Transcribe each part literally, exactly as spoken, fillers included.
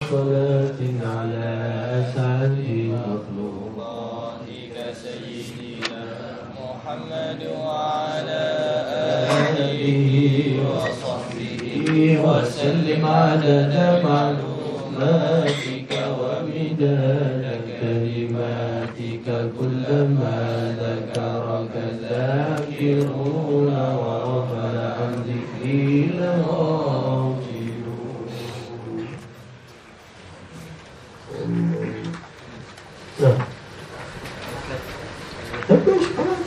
صلاة على أسعد مخلوقاتك سيدنا محمد وعلى آله وصحبه وسلم عدد معلوماتك ومداد كلماتك كلما ذكرك الذاكرون وغفل عن ذكري الغافلون. تبش خلاص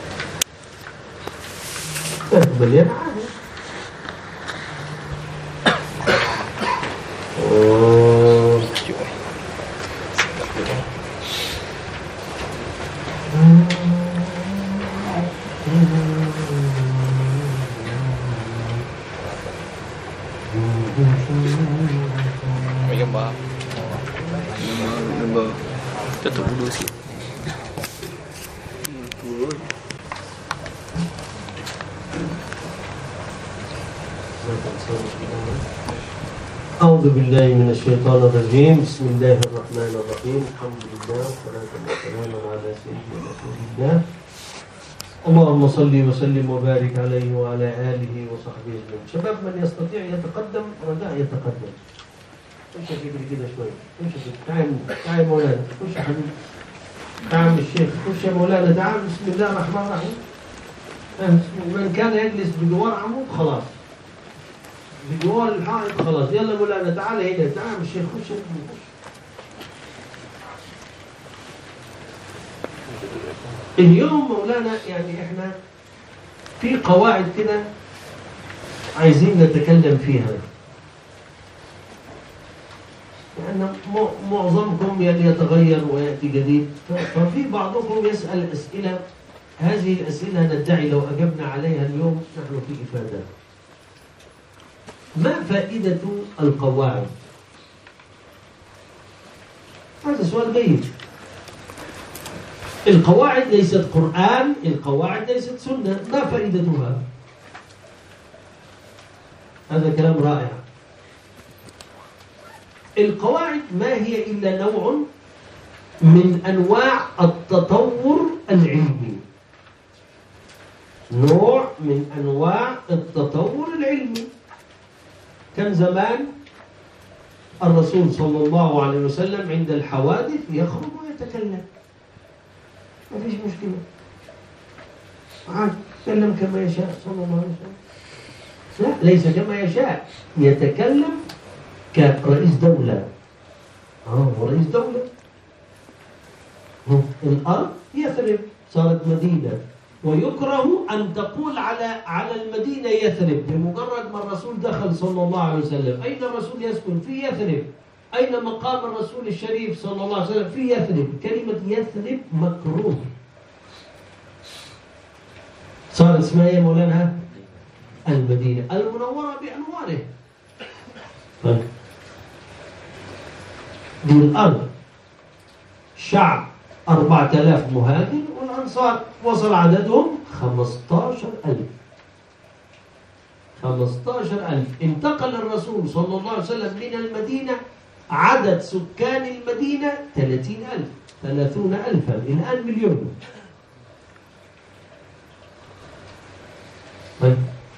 اقبل يا معاذ. اوه gambar gambar tutup dulu sikit. أعوذ بالله من الشيطان الرجيم. بسم الله الرحمن الرحيم. الحمد لله والصلاة والسلام على سيدنا رسول الله. اللهم صل وسلم وبارك عليه وعلى آله وصحبه أجمعين. شباب من يستطيع يتقدم رجاء يتقدم. خش يا كبير كده شوية. خش يا تعال تعال مولانا. خش يا حبيبي. تعال الشيخ. خش يا مولانا تعال. بسم الله الرحمن الرحيم. من كان يجلس بجوار عمود خلاص. بجوار الحائط خلاص. يلا مولانا تعال هنا. تعال الشيخ. خش خش. اليوم مولانا يعني احنا في قواعد كده عايزين نتكلم فيها. لأن معظمكم يتغير ويأتي جديد، ففي بعضكم يسأل أسئلة. هذه الأسئلة ندعي لو أجبنا عليها اليوم نحن في إفادة. ما فائدة القواعد؟ هذا سؤال جيد. القواعد ليست قرآن، القواعد ليست سنة، ما فائدتها؟ هذا كلام رائع. القواعد ما هي إلا نوع من أنواع التطور العلمي. نوع من أنواع التطور العلمي. كان زمان الرسول صلى الله عليه وسلم عند الحوادث يخرج ويتكلم، ما فيش مشكلة، عاد يتكلم كما يشاء صلى الله عليه وسلم. لا، ليس كما يشاء، يتكلم كرئيس دولة. اه هو رئيس دولة. الأرض يثرب صارت مدينة، ويكره أن تقول على على المدينة يثرب بمجرد ما الرسول دخل صلى الله عليه وسلم. أين الرسول يسكن؟ في يثرب. أين مقام الرسول الشريف صلى الله عليه وسلم؟ في يثرب. كلمة يثرب مكروه. صار اسمها ايه مولانا؟ المدينة المنورة بأنواره. طيب دي الأرض شعب أربعة آلاف مهاجر، والأنصار وصل عددهم خمسة عشر ألف. خمسة عشر ألف. انتقل الرسول صلى الله عليه وسلم من المدينة، عدد سكان المدينة ثلاثين ألف، ثلاثون ألفا، الآن مليون. طيب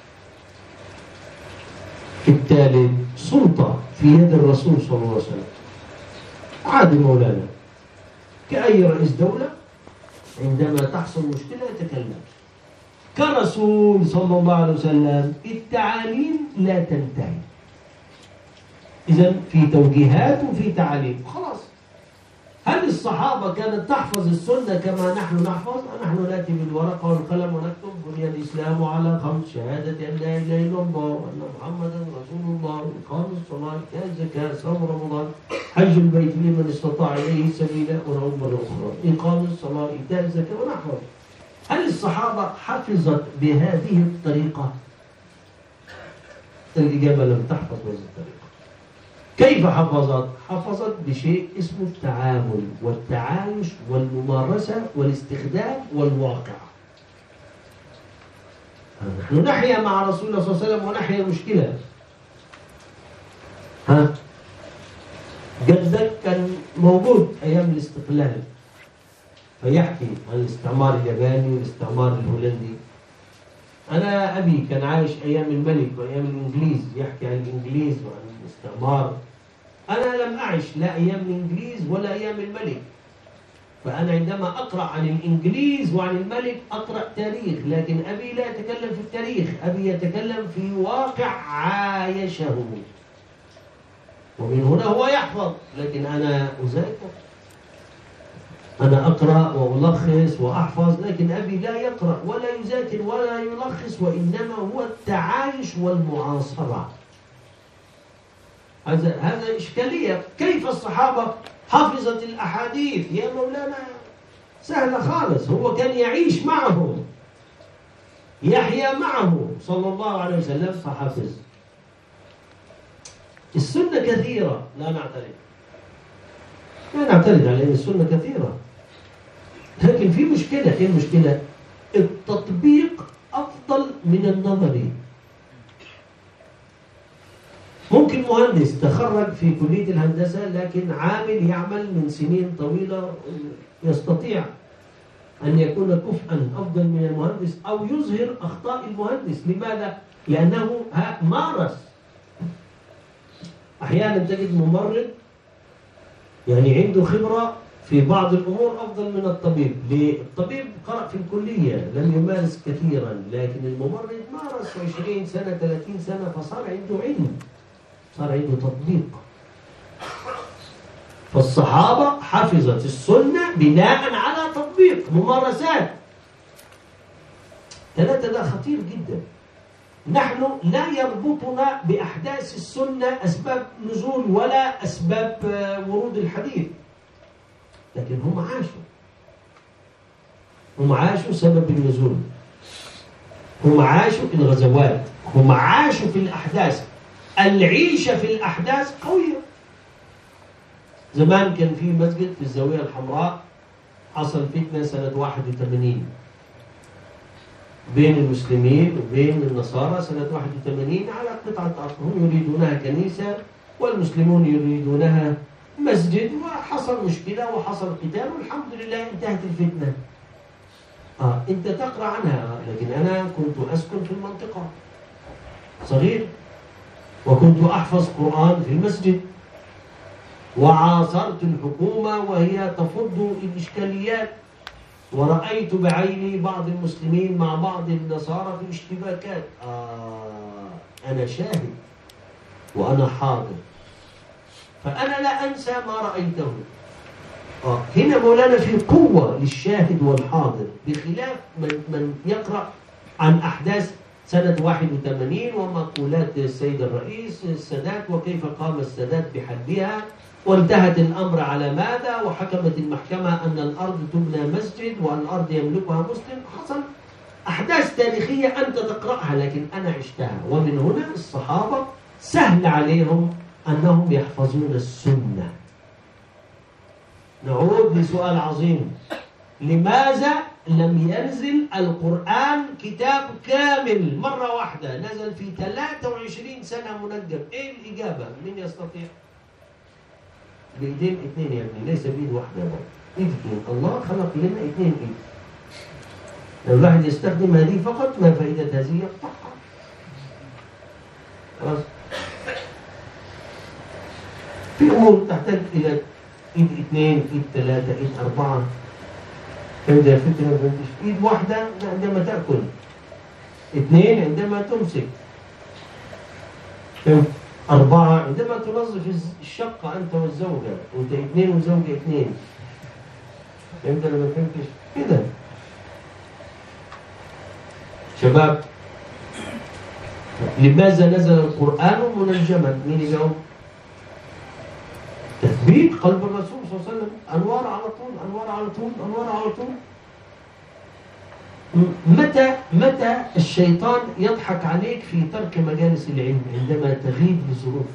بالتالي سلطة في يد الرسول صلى الله عليه وسلم. عادي مولانا كأي رئيس دولة عندما تحصل مشكلة يتكلم. كرسول صلى الله عليه وسلم التعاليم لا تنتهي. إذن في توجيهات وفي تعاليم خلاص. هل الصحابة كانت تحفظ السنة كما نحن نحفظ؟ نحن نأتي بالورقة والقلم ونكتب بني الإسلام على خمس: شهادة أن لا إله إلا الله وأن محمدا رسول الله، إقام الصلاة، إيتاء الزكاة، صوم رمضان، حج البيت لمن استطاع إليه سبيلا، ونوم الأخرى، إقام الصلاة، إيتاء الزكاة، ونحفظ. هل الصحابة حفظت بهذه الطريقة؟ الإجابة لم تحفظ بهذه الطريقة. كيف حفظت؟ حفظت بشيء اسمه التعامل والتعايش والممارسة والاستخدام والواقع. نحن نحيا مع رسول الله صلى الله عليه وسلم ونحيا مشكلة. ها؟ جدك كان موجود أيام الاستقلال، فيحكي عن الاستعمار الياباني والاستعمار الهولندي. أنا أبي كان عايش أيام الملك وأيام الإنجليز، يحكي عن الإنجليز وعن الاستعمار. أنا لم أعش لا أيام الإنجليز ولا أيام الملك، فأنا عندما أقرأ عن الإنجليز وعن الملك أقرأ تاريخ، لكن أبي لا يتكلم في التاريخ، أبي يتكلم في واقع عايشه، ومن هنا هو يحفظ، لكن أنا أذاكر، أنا أقرأ وألخص وأحفظ، لكن أبي لا يقرأ ولا يذاكر ولا يلخص، وإنما هو التعايش والمعاصرة. هذا هذا إشكالية. كيف الصحابة حفظت الأحاديث؟ يا مولانا سهلة خالص، هو كان يعيش معهم، يحيا معه صلى الله عليه وسلم فحفظ. السنة كثيرة، لا نعترض لا نعترض على أن السنة كثيرة، لكن في مشكلة. إيه المشكلة؟ التطبيق أفضل من النظري. ممكن مهندس تخرج في كلية الهندسة لكن عامل يعمل من سنين طويلة يستطيع أن يكون كفءا أفضل من المهندس أو يظهر أخطاء المهندس. لماذا؟ لأنه مارس. أحيانا تجد ممرض يعني عنده خبرة في بعض الأمور أفضل من الطبيب. ليه؟ الطبيب قرأ في الكلية لم يمارس كثيرا، لكن الممرض مارس عشرين سنة ثلاثين سنة فصار عنده علم، صار عنده تطبيق. فالصحابة حفظت السنة بناء على تطبيق ممارسات. ثلاثة ده خطير جدا. نحن لا يربطنا بأحداث السنة أسباب نزول ولا أسباب ورود الحديث، لكن هم عاشوا هم عاشوا سبب النزول، هم عاشوا في الغزوات، هم عاشوا في الأحداث. العيشة في الأحداث قوية. زمان كان في مسجد في الزاوية الحمراء حصل فتنة سنة واحد وثمانين بين المسلمين وبين النصارى سنة واحد وثمانين على قطعة أرض، هم يريدونها كنيسة والمسلمون يريدونها مسجد، وحصل مشكلة وحصل قتال والحمد لله انتهت الفتنة. آه أنت تقرأ عنها، لكن أنا كنت أسكن في المنطقة صغير وكنت أحفظ قرآن في المسجد، وعاصرت الحكومة وهي تفض الإشكاليات، ورأيت بعيني بعض المسلمين مع بعض النصارى في اشتباكات. آه أنا شاهد وأنا حاضر، فأنا لا أنسى ما رأيته. آه هنا مولانا في قوة للشاهد والحاضر، بخلاف من, من يقرأ عن أحداث سنة واحد وثمانين ومقولات السيد الرئيس السادات وكيف قام السادات بحلها، وانتهت الأمر على ماذا، وحكمت المحكمة أن الأرض تبنى مسجد والأرض يملكها مسلم. حصل أحداث تاريخية أنت تقرأها لكن أنا عشتها. ومن هنا الصحابة سهل عليهم أنهم يحفظون السنة. نعود لسؤال عظيم: لماذا لم ينزل القرآن كتاب كامل مرة واحدة؟ نزل في ثلاثة وعشرين سنة منجم. إيه الإجابة؟ من يستطيع؟ بإيدين اثنين يا ابني، ليس بإيد واحدة بقى. إيد اثنين. الله خلق لنا اثنين إيد. لو الواحد يستخدم هذه فقط ما فائدة هذه؟ يقطعها. خلاص. في أمور تحتاج إلى إيد اثنين، إيد ثلاثة، إيد أربعة. فهمت يا فتي ما فهمتش؟ إيد واحدة عندما تأكل، اثنين عندما تمسك، فهمت؟ أربعة عندما تنظف الشقة أنت والزوجة، وأنت اثنين والزوجة اثنين. فهمت ولا ما فهمتش؟ كده شباب. لماذا نزل القرآن منجما؟ مين يجاوب؟ تثبيت قلب الرسول صلى الله عليه وسلم. أنوار على طول، أنوار على طول، أنوار على طول. متى متى الشيطان يضحك عليك في ترك مجالس العلم؟ عندما تغيب لظروف.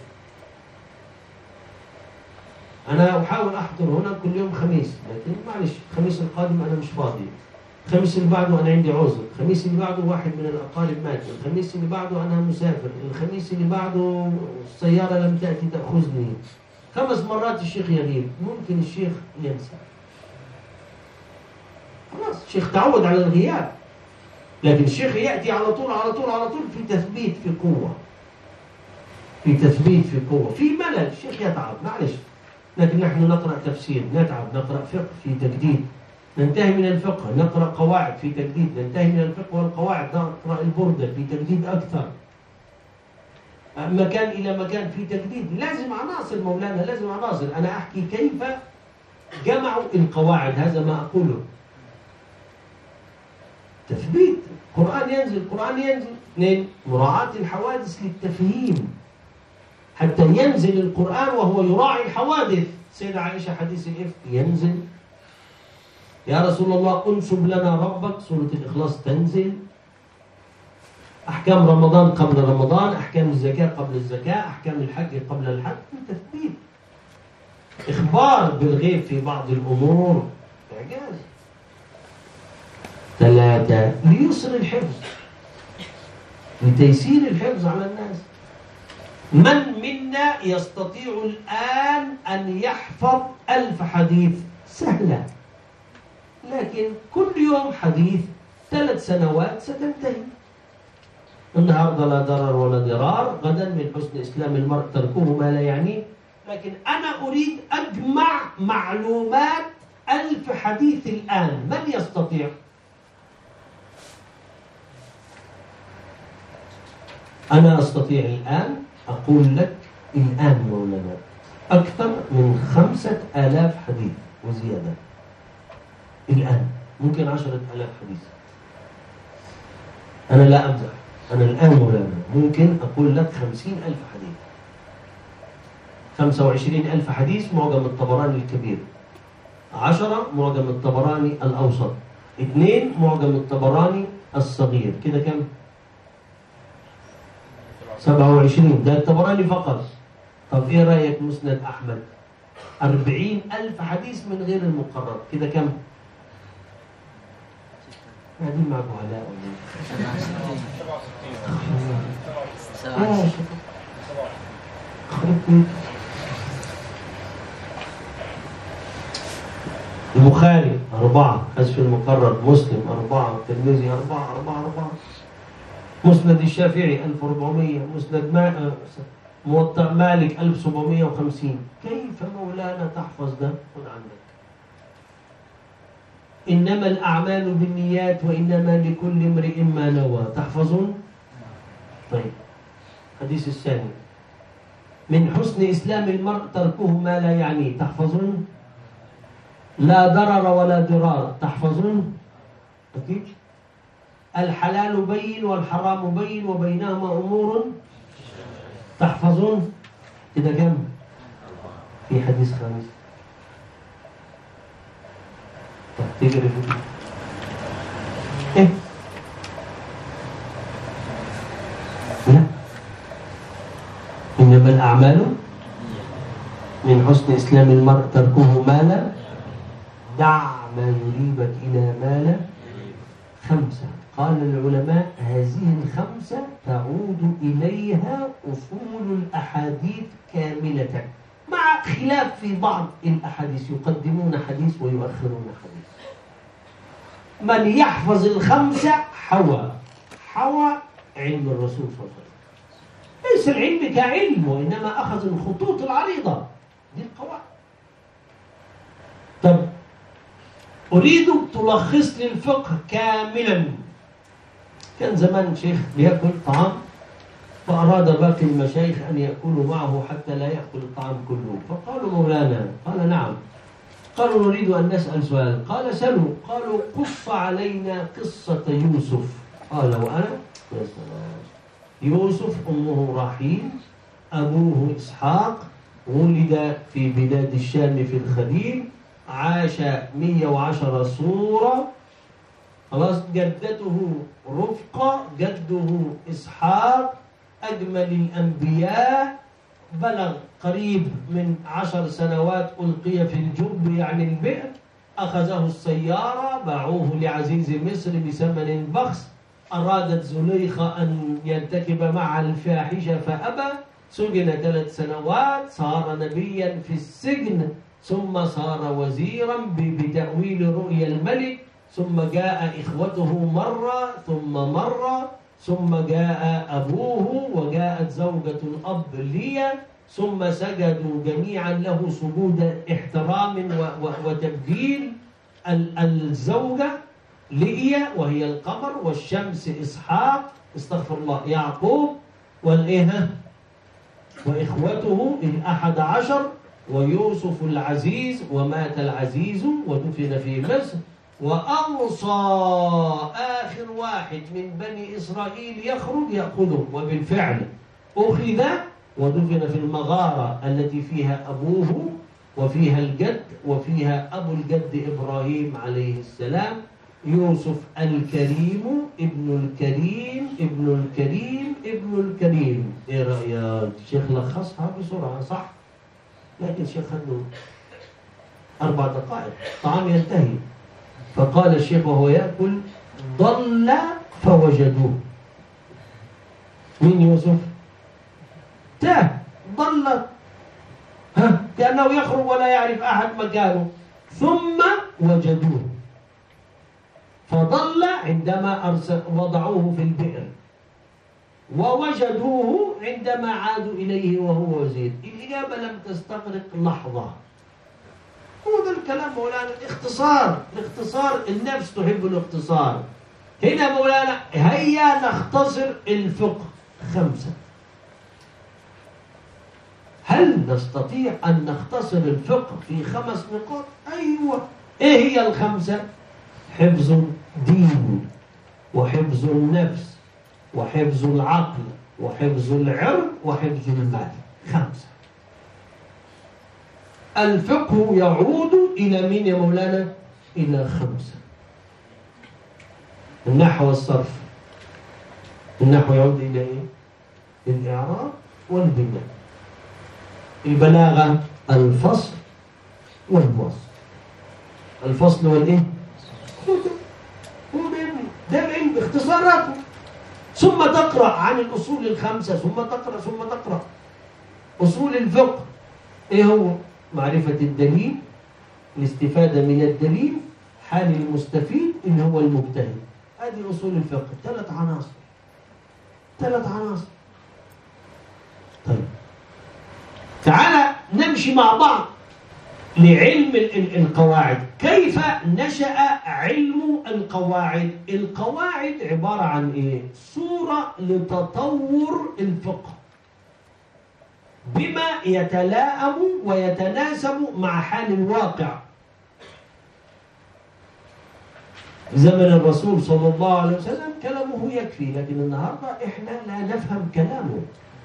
أنا أحاول أحضر هنا كل يوم خميس، لكن معلش الخميس القادم أنا مش فاضي، الخميس اللي بعده أنا عندي عذر، الخميس اللي بعده واحد من الأقارب مات، الخميس اللي بعده أنا مسافر، الخميس اللي بعده السيارة لم تأتي تأخذني. خمس مرات الشيخ يغيب، ممكن الشيخ ينسى. خلاص الشيخ تعود على الغياب، لكن الشيخ يأتي على طول على طول على طول في تثبيت، في قوة، في تثبيت، في قوة، في ملل. الشيخ يتعب معلش، لكن نحن نقرأ تفسير نتعب، نقرأ فقه في تجديد، ننتهي من الفقه نقرأ قواعد في تجديد، ننتهي من الفقه والقواعد نقرأ البردة في تجديد أكثر، مكان إلى مكان في تجديد. لازم عناصر مولانا، لازم عناصر. أنا أحكي كيف جمعوا القواعد، هذا ما أقوله. تثبيت، قرآن ينزل، قرآن ينزل. اثنين، مراعاة الحوادث للتفهيم، حتى ينزل القرآن وهو يراعي الحوادث. سيدة عائشة حديث الإفك ينزل، يا رسول الله أنسب لنا ربك، سورة الإخلاص تنزل. أحكام رمضان قبل رمضان، أحكام الزكاة قبل الزكاة، أحكام الحج قبل الحج، تثبيت. إخبار بالغيب في بعض الأمور، إعجاز. ثلاثة، ليسر الحفظ، لتيسير الحفظ على الناس. من منا يستطيع الآن أن يحفظ ألف حديث؟ سهلة، لكن كل يوم حديث، ثلاث سنوات ستنتهي. النهارده لا ضرر ولا ضرار، غدا من حسن إسلام المرء تركه ما لا يعنيه. لكن أنا أريد أجمع معلومات ألف حديث الآن، من يستطيع؟ أنا أستطيع الآن أقول لك الآن مولانا أكثر من خمسة آلاف حديث وزيادة. الآن ممكن عشرة آلاف حديث. أنا لا أمزح، أنا الآن مولانا ممكن أقول لك خمسين ألف حديث، خمسة وعشرين ألف حديث معجم الطبراني الكبير، عشرة معجم الطبراني الأوسط، اثنين معجم الطبراني الصغير، كده كم؟ سبعة وعشرين، ده الطبراني فقط. طب إيه رأيك مسند أحمد؟ أربعين ألف حديث من غير المقرر، كده كم؟ قاعدين معكم علاء ولا سبعة وستين. البخاري أربعة، حذف المقرر، مسلم أربعة، الترمذي أربعة أربعة أربعة، مسند الشافعي ألف وأربعمائة، مسند ما... موطأ مالك ألف وسبعمائة وخمسين. كيف مولانا تحفظ ده؟ خذ عنك. إنما الأعمال بالنيات وإنما لكل امرئ ما نوى، تحفظون؟ طيب، الحديث الثاني، من حسن إسلام المرء تركه ما لا يعنيه، تحفظون؟ لا ضرر ولا ضرار، تحفظون؟ أكيد. الحلال بين والحرام بين وبينهما أمور، تحفظون؟ كده كم؟ في حديث خامس. طب تقرأ إيه؟ لا، إنما الأعمال من حسن إسلام المرء تركه ما لا، دع ما يريبك إلى ما لا. خمسة، قال العلماء هذه الخمسة تعود إليها أصول الأحاديث كاملة، مع خلاف في بعض الأحاديث، يقدمون حديث ويؤخرون حديث. من يحفظ الخمسة حوى حوى علم الرسول صلى الله عليه وسلم. ليس العلم كعلم، وإنما أخذ الخطوط العريضة، دي القواعد. طب أريد تلخص لي الفقه كاملا. كان زمان شيخ بيأكل طعام، فأراد باقي المشايخ أن يأكلوا معه حتى لا يأكل الطعام كله، فقالوا مولانا، قال نعم. قالوا نريد أن نسأل سؤال. قال سلوا. قالوا قص علينا قصة يوسف. قال وأنا؟ يا سلام. يوسف أمه رحيل، أبوه إسحاق، ولد في بلاد الشام في الخليل، عاش مئة وعشرة سورة، خلاص. جدته رفقة، جده إسحاق، أجمل الأنبياء، بلغ قريب من عشر سنوات، ألقي في الجب يعني البئر، أخذه السيارة، باعوه لعزيز مصر بثمن بخس، أرادت زليخة أن يرتكب معها الفاحشة فأبى، سجن ثلاث سنوات، صار نبيا في السجن، ثم صار وزيرا بتأويل رؤيا الملك، ثم جاء إخوته مرة ثم مرة، ثم جاء أبوه وجاءت زوجة الأب ليا، ثم سجدوا جميعا له سجود احترام وتبجيل. الزوجة ليا وهي القمر، والشمس إسحاق استغفر الله يعقوب، والإيه وإخوته الأحد عشر، ويوسف العزيز، ومات العزيز ودفن في مصر. وأوصى آخر واحد من بني إسرائيل يخرج يأخذه، وبالفعل أخذ ودفن في المغارة التي فيها أبوه وفيها الجد وفيها أبو الجد إبراهيم عليه السلام. يوسف الكريم ابن الكريم ابن الكريم ابن الكريم. إيه رأيك؟ الشيخ لخصها بسرعة صح؟ لكن الشيخ خدوا أربع دقائق، طعام ينتهي. فقال الشيخ وهو يأكل: ضل فوجدوه. مين يوسف؟ تاه، ضل، ها كأنه يخرج ولا يعرف أحد مكانه. ثم وجدوه، فضل عندما أرسل وضعوه في البئر، ووجدوه عندما عادوا إليه وهو وزير. الإجابة لم تستغرق لحظة. هو ده الكلام مولانا، الاختصار، الاختصار، النفس تحب الاختصار. هنا مولانا هيا نختصر الفقه خمسة. هل نستطيع أن نختصر الفقه في خمس نقاط؟ أيوة. إيه هي الخمسة؟ حفظ الدين، وحفظ النفس، وحفظ العقل، وحفظ العرض، وحفظ المال. خمسة. الفقه يعود إلى مين يا مولانا؟ إلى خمسة. النحو والصرف. النحو يعود إلى إيه؟ الإعراب والبناء. البلاغة الفصل والوصل. الفصل والإيه؟ ده العلم باختصاراته. ثم تقرأ عن الأصول الخمسة، ثم تقرأ ثم تقرأ أصول الفقه. إيه هو؟ معرفة الدليل، الاستفادة من الدليل، حال المستفيد اللي هو المجتهد. هذه أصول الفقه، ثلاث عناصر. ثلاث عناصر. طيب تعالى نمشي مع بعض لعلم القواعد. كيف نشأ علم القواعد؟ القواعد عبارة عن إيه؟ صورة لتطور الفقه بما يتلائم ويتناسب مع حال الواقع. زمن الرسول صلى الله عليه وسلم كلامه يكفي، لكن النهاردة إحنا لا نفهم كلامه.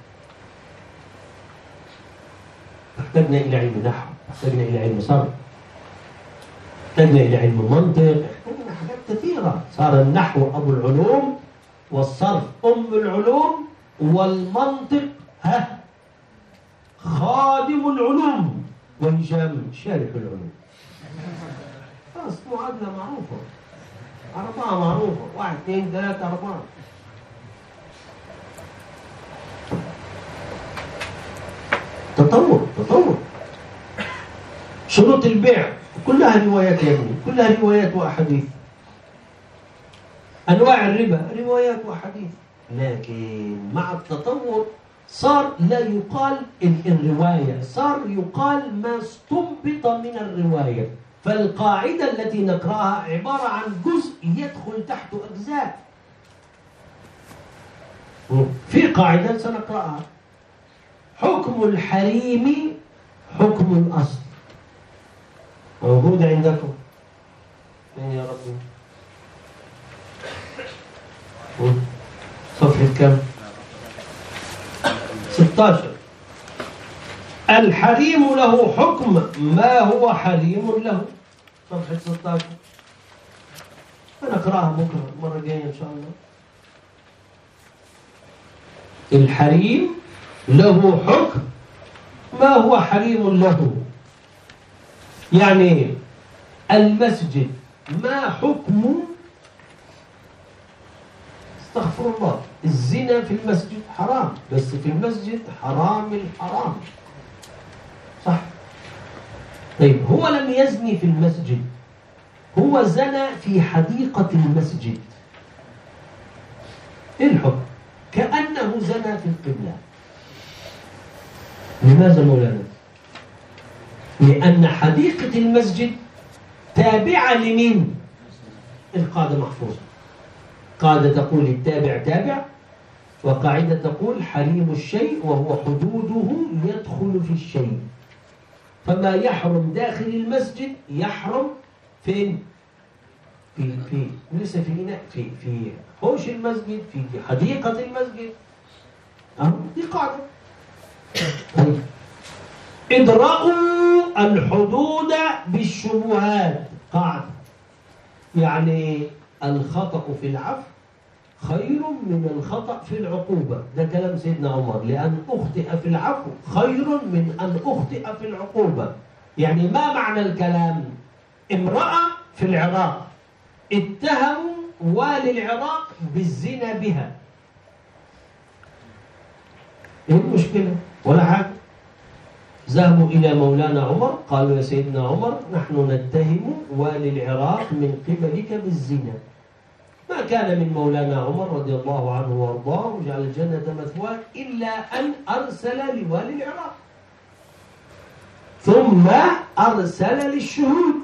احتاجنا إلى علم نحو، احتاجنا إلى علم صرف، احتاجنا إلى علم منطق، احتاجنا حاجات كثيرة. صار النحو أبو العلوم، والصرف أم العلوم، والمنطق ها خادم العلوم، وهشام شارح العلوم. خلاص معادلة معروفة، أربعة معروفة، واحد اثنين ثلاثة أربعة. تطور تطور. شروط البيع كلها روايات يا ابني، كلها روايات وأحاديث. أنواع الربا روايات وأحاديث. لكن مع التطور صار لا يقال الرواية، صار يقال ما استنبط من الرواية. فالقاعدة التي نقرأها عبارة عن جزء يدخل تحت أجزاء. في قاعدة سنقرأها: حكم الحريم حكم الأصل. موجود عندكم يا ربي؟ صفحة كم؟ ستة عشر. الحريم له حكم ما هو حريم له. صفحة ستة عشر. نقرأها بكرة المرة الجاية إن شاء الله. الحريم له حكم ما هو حريم له. يعني المسجد ما حكم، استغفر الله، الزنا في المسجد حرام، بس في المسجد حرام الحرام، صح؟ طيب هو لم يزني في المسجد، هو زنى في حديقة المسجد، إيه الحكم؟ كأنه زنى في القبلة. لماذا مولانا؟ لأن حديقة المسجد تابعة لمين؟ القاعدة محفوظة، قاعدة تقول التابع تابع، وقاعدة تقول حريم الشيء وهو حدوده يدخل في الشيء، فما يحرم داخل المسجد يحرم فين؟ في في ليس في في في حوش المسجد، في حديقة المسجد. أهو دي قاعدة. طيب إدراء الحدود بالشبهات قاعدة، يعني الخطأ في العفو خير من الخطأ في العقوبة، ده كلام سيدنا عمر، لأن أخطئ في العفو خير من أن أخطئ في العقوبة. يعني ما معنى الكلام؟ امرأة في العراق اتهموا والي العراق بالزنا بها، ايه المشكلة؟ ولا حاجة. ذهبوا إلى مولانا عمر قالوا يا سيدنا عمر نحن نتهم والي العراق من قبلك بالزنا. ما كان من مولانا عمر رضي الله عنه وارضاه وجعل الجنة مثواه إلا أن أرسل لوالي العراق، ثم أرسل للشهود،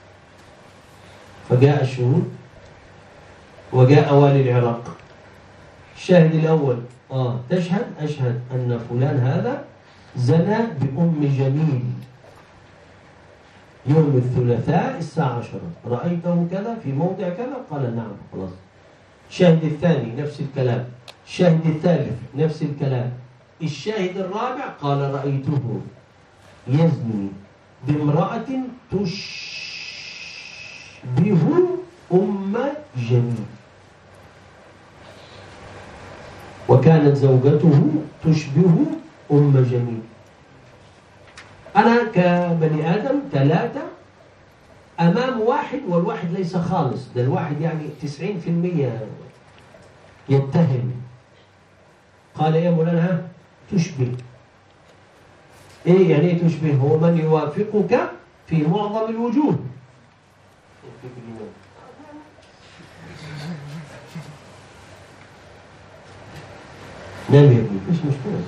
فجاء الشهود وجاء والي العراق. الشاهد الأول آه تشهد أشهد أن فلان هذا زنى بأم جميل يوم الثلاثاء الساعة عشرة، رأيته كذا في موضع كذا، قال نعم خلاص. الشاهد الثاني نفس الكلام، الشاهد الثالث نفس الكلام، الشاهد الرابع قال رأيته يزني بامرأة تشبه أم جميل، وكانت زوجته تشبه أم جميل. أنا كبني آدم ثلاثة أمام واحد، والواحد ليس خالص، ده الواحد يعني تسعين في المية يتهم. قال يا مولانا تشبه، إيه يعني إيه تشبه؟ هو من يوافقك في معظم الوجوه. نعم يا ابني مفيش مشكلة.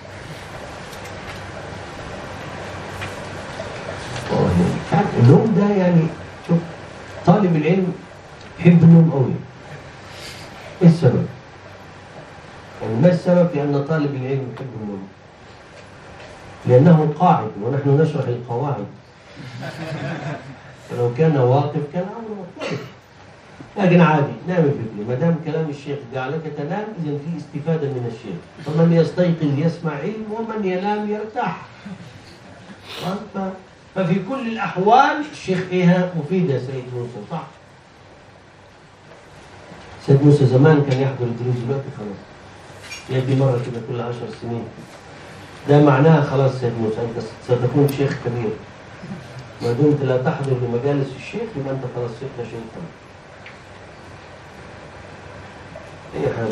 النوم ده يعني شوف، طالب العلم يحب النوم قوي. ايه السبب؟ يعني ما السبب في أن طالب العلم يحب النوم؟ لأنه قاعد ونحن نشرح القواعد، فلو كان واقف كان أمره مختلف، لكن عادي نام في ابني، ما دام كلام الشيخ جعلك تنام إذن في استفادة من الشيخ، فمن يستيقظ يسمع علم ومن ينام يرتاح. ففي كل الأحوال الشيخ إيها مفيدة. سيد موسى صح؟ سيد موسى زمان كان يحضر الدروس، دلوقتي خلاص يأتي مرة كده كل عشر سنين. ده معناها خلاص سيد موسى أنت ستكون شيخ كبير، ما دمت لا تحضر لمجالس الشيخ يبقى أنت خلاص شيخنا شيخا. أي حاجة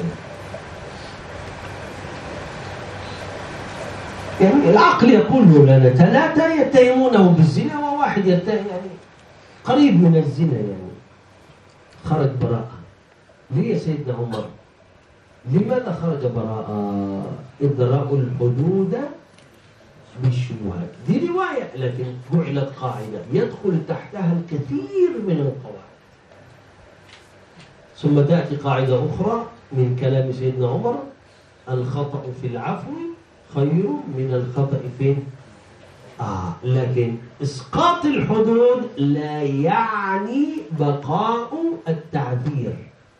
يعني العقل يقول لنا ثلاثة يتهمونه بالزنا وواحد يتهم يعني قريب من الزنا، يعني خرج براءة. ليه يا سيدنا عمر؟ لماذا خرج براءة؟ إدراء الحدود بالشبهات، دي رواية لكن جعلت قاعدة يدخل تحتها الكثير من القواعد. ثم تأتي قاعدة أخرى من كلام سيدنا عمر: الخطأ في العفو خير من الخطأ فين؟ آه لكن إسقاط الحدود لا يعني بقاء التعبير،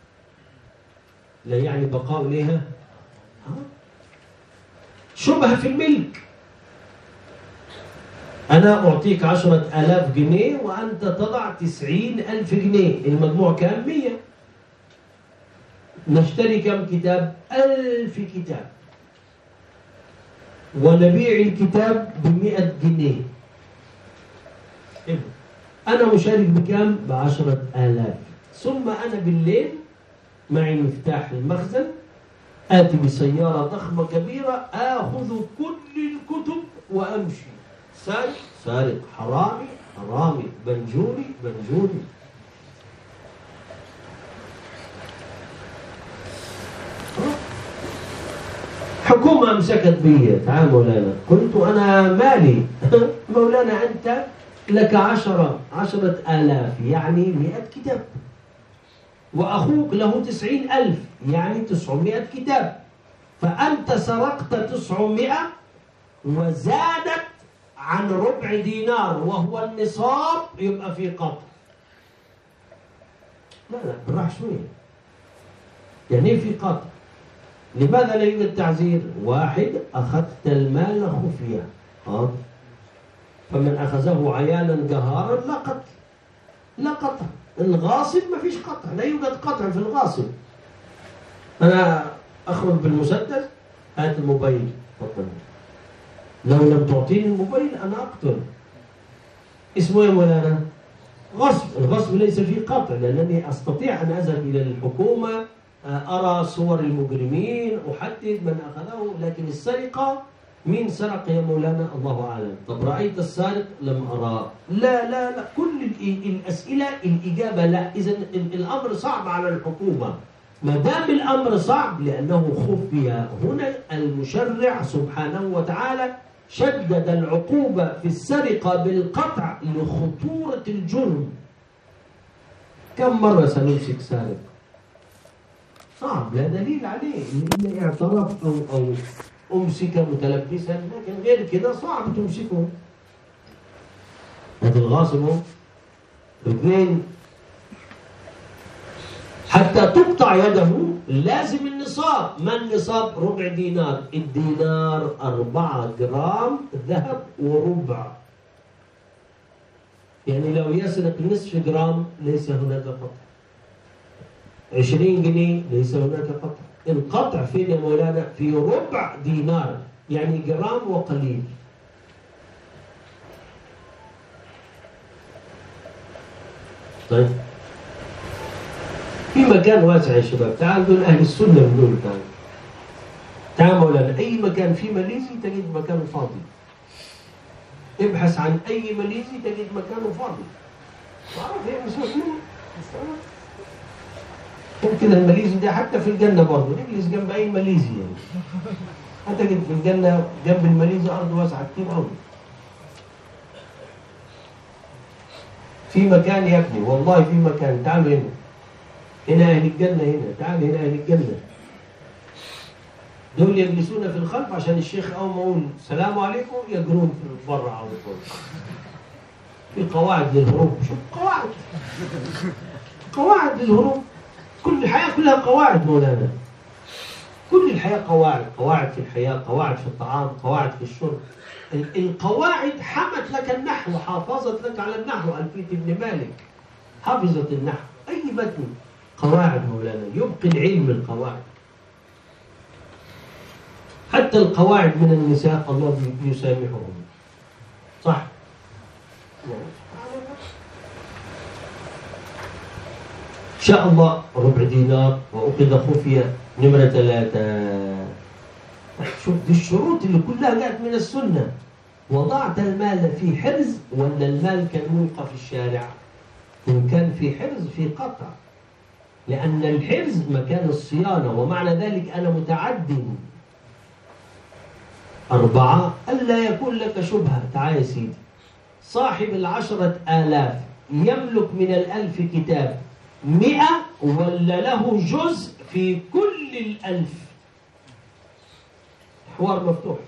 لا يعني بقاء لها. آه. شبهة في الملك، أنا أعطيك عشرة آلاف جنيه وأنت تضع تسعين ألف جنيه، المجموع كام؟ مية. نشتري كم كتاب؟ ألف كتاب، ونبيع الكتاب بمئة جنيه. أنا مشارك بكام؟ بعشرة آلاف. ثم أنا بالليل معي مفتاح المخزن آتي بسيارة ضخمة كبيرة آخذ كل الكتب وأمشي. سارق سارق، حرامي حرامي، بنجوري بنجوري. حكومة أمسكت بي، تعال مولانا، قلت أنا مالي مولانا أنت لك عشرة عشرة آلاف يعني مئة كتاب، وأخوك له تسعين ألف يعني تسعمائة كتاب، فأنت سرقت تسعمائة وزادت عن ربع دينار وهو النصاب، يبقى في قطع. لا لا بالراحة شوية، يعني في قطع. لماذا لا يوجد تعزير؟ واحد، أخذت المال خفية، آه. فمن أخذه عيانا جهارا لا قتل، لا قطع. الغاصب ما فيش قطع، لا يوجد قطع في الغاصب. أنا أخرج بالمسدس، هات الموبايل، تفضل. لو لم تعطيني الموبايل أنا أقتل. اسمه يا مولانا؟ غصب. الغصب ليس فيه قطع، لأنني أستطيع أن أذهب إلى الحكومة، أرى صور المجرمين، أحدد من أخذه. لكن السرقة، مين سرق يا مولانا؟ الله أعلم. طب رأيت السارق؟ لم أراه. لا لا لا، كل الأسئلة الإجابة لا. إذا الأمر صعب على الحكومة. ما دام الأمر صعب لأنه خفي، هنا المشرع سبحانه وتعالى شدد العقوبة في السرقة بالقطع لخطورة الجرم. كم مرة سنمسك سارق؟ صعب، لا دليل عليه إلا اعترف أو أو أمسك متلبسا، لكن غير كده صعب تمسكه. هذا الغاصب. اثنين، حتى تقطع يده لازم النصاب. ما النصاب؟ ربع دينار. الدينار أربعة جرام ذهب وربع، يعني لو يسرق نصف جرام ليس هناك قطع. عشرين جنيه ليس هناك قطع. القطع فين يا مولانا؟ في ربع دينار، يعني جرام وقليل. طيب في مكان واسع يا شباب، تعال دول أهل السنة بنقول تعال تعال مولانا، أي مكان في ماليزي تجد مكانه فاضي. ابحث عن أي ماليزي تجد مكانه فاضي. معروف ايه مش مسلم. ممكن الماليزي ده حتى في الجنة برضه نجلس جنب أي ماليزي يعني. هتجد في الجنة جنب الماليزي أرض واسعة كتير أوي. في مكان يا ابني، والله في مكان. تعالوا هنا، هنا أهل الجنة، هنا تعال، هنا أهل الجنة. دول يجلسون في الخلف عشان الشيخ أول ما يقول السلام عليكم يجرون في بره على طول. في قواعد للهروب. شوف قواعد قواعد للهروب. كل الحياة كلها قواعد مولانا. كل الحياة قواعد، قواعد في الحياة، قواعد في الطعام، قواعد في الشرب. القواعد حمت لك النحو، حافظت لك على النحو. ألفية ابن مالك حافظت النحو. أي متن قواعد مولانا، يبقي العلم القواعد. حتى القواعد من النساء الله يسامحهم. صح؟ شاء الله ربع دينار وأخذ خفية. نمرة ثلاثة، شوف دي الشروط اللي كلها جاءت من السنة. وضعت المال في حرز ولا المال كان ملقى في الشارع؟ إن كان في حرز في قطع، لأن الحرز مكان الصيانة، ومعنى ذلك أنا متعد. أربعة، ألا يكون لك شبهة. تعال يا سيدي، صاحب العشرة آلاف يملك من الألف كتاب مئة ولا له جزء في كل الألف؟ حوار مفتوح.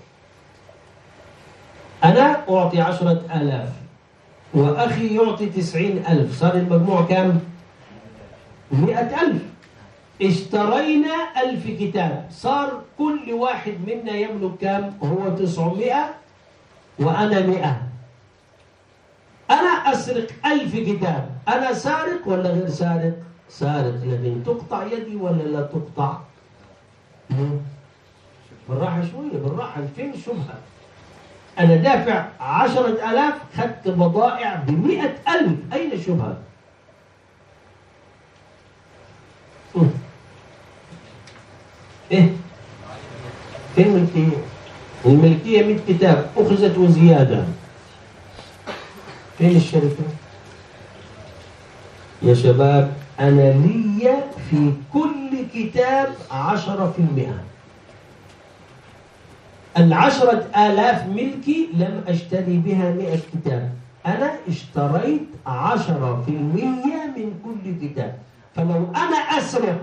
أنا أعطي عشرة آلاف وأخي يعطي تسعين ألف، صار المجموع كم؟ مئة ألف. اشترينا ألف كتاب، صار كل واحد منا يملك كم؟ هو تسعمائة وأنا مئة. أنا أسرق ألف كتاب، أنا سارق ولا غير سارق؟ سارق. لكن تقطع يدي ولا لا تقطع؟ بالراحة شوية، بالراحة. فين الشبهة؟ أنا دافع عشرة آلاف، خدت بضائع بمئة ألف، أين الشبهة؟ إيه؟ فين الملكية؟ الملكية مئة كتاب أخذت وزيادة. فين الشركة؟ يا شباب أنا لي في كل كتاب عشرة في المئة. العشرة آلاف ملكي لم أشتري بها مئة كتاب، أنا اشتريت عشرة في المية من كل كتاب. فلو أنا أسرق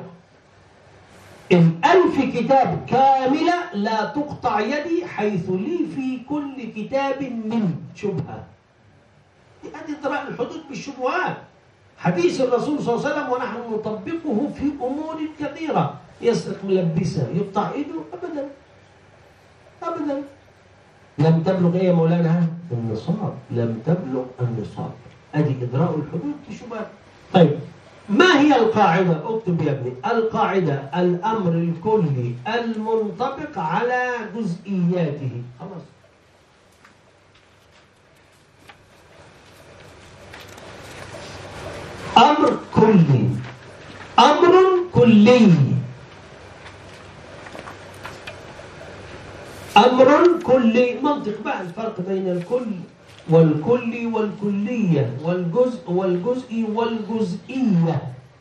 الألف كتاب كاملة لا تقطع يدي، حيث لي في كل كتاب من شبهة. هذه إطراء الحدود بالشبهات. حديث الرسول صلى الله عليه وسلم ونحن نطبقه في أمور كثيرة. يسرق ملبسة يقطع إيده؟ أبدا أبدا. لم تبلغ إيه يا مولانا؟ النصاب. لم تبلغ النصاب. أدي إدراء الحدود بالشبهات. طيب ما هي القاعدة؟ اكتب يا ابني. القاعدة الأمر الكلي المنطبق على جزئياته. خلاص. أمر كلي، أمر كلي، أمر كلي. منطق بقى الفرق بين الكل والكلي والكلية والجزء والجزئي والجزئية.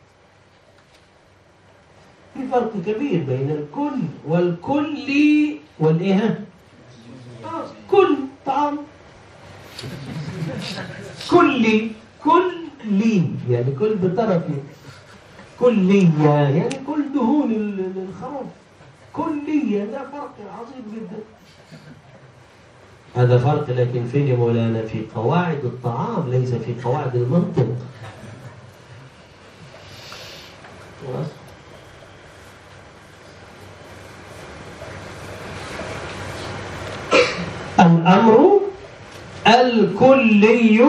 في فرق كبير بين الكل والكلي والإيه؟ آه كل طعام كلي، كلي يعني كل بطرفه، كلية يعني كل دهون الخروف، كلية. ده فرق عظيم جدا. هذا فرق، لكن فين يا مولانا؟ في قواعد الطعام ليس في قواعد المنطق. الأمر الكلي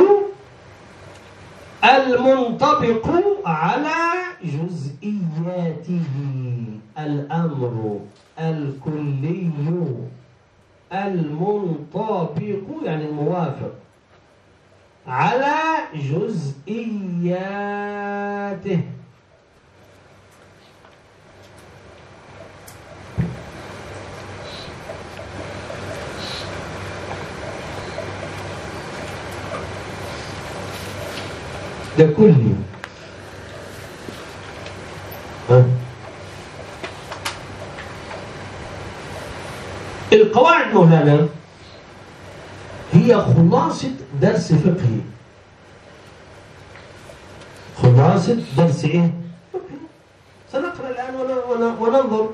المنطبق على جزئياته. الأمر الكلي المنطبق يعني الموافق على جزئياته. ده كلي. ها؟ القواعد مولانا هي خلاصة درس فقهي. خلاصة درس ايه؟ فقهي. سنقرأ الآن وننظر.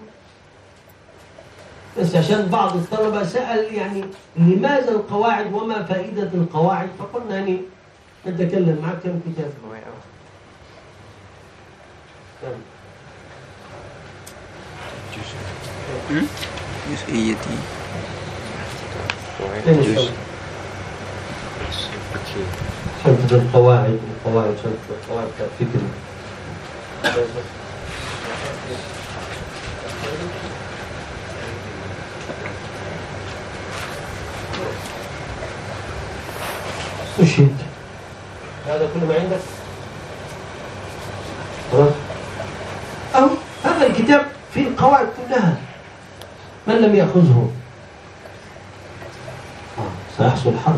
بس عشان بعض الطلبة سأل يعني لماذا القواعد وما فائدة القواعد، فقلنا يعني نتكلم معك. كم كتاب؟ كم؟ جزئيتي. جزء. شنطة القواعد، القواعد شنطة القواعد فكري. أشهد. هذا كل ما عندك؟ خلاص. أو هذا الكتاب فيه القواعد كلها. من لم يأخذه آه. سيحصل حرب.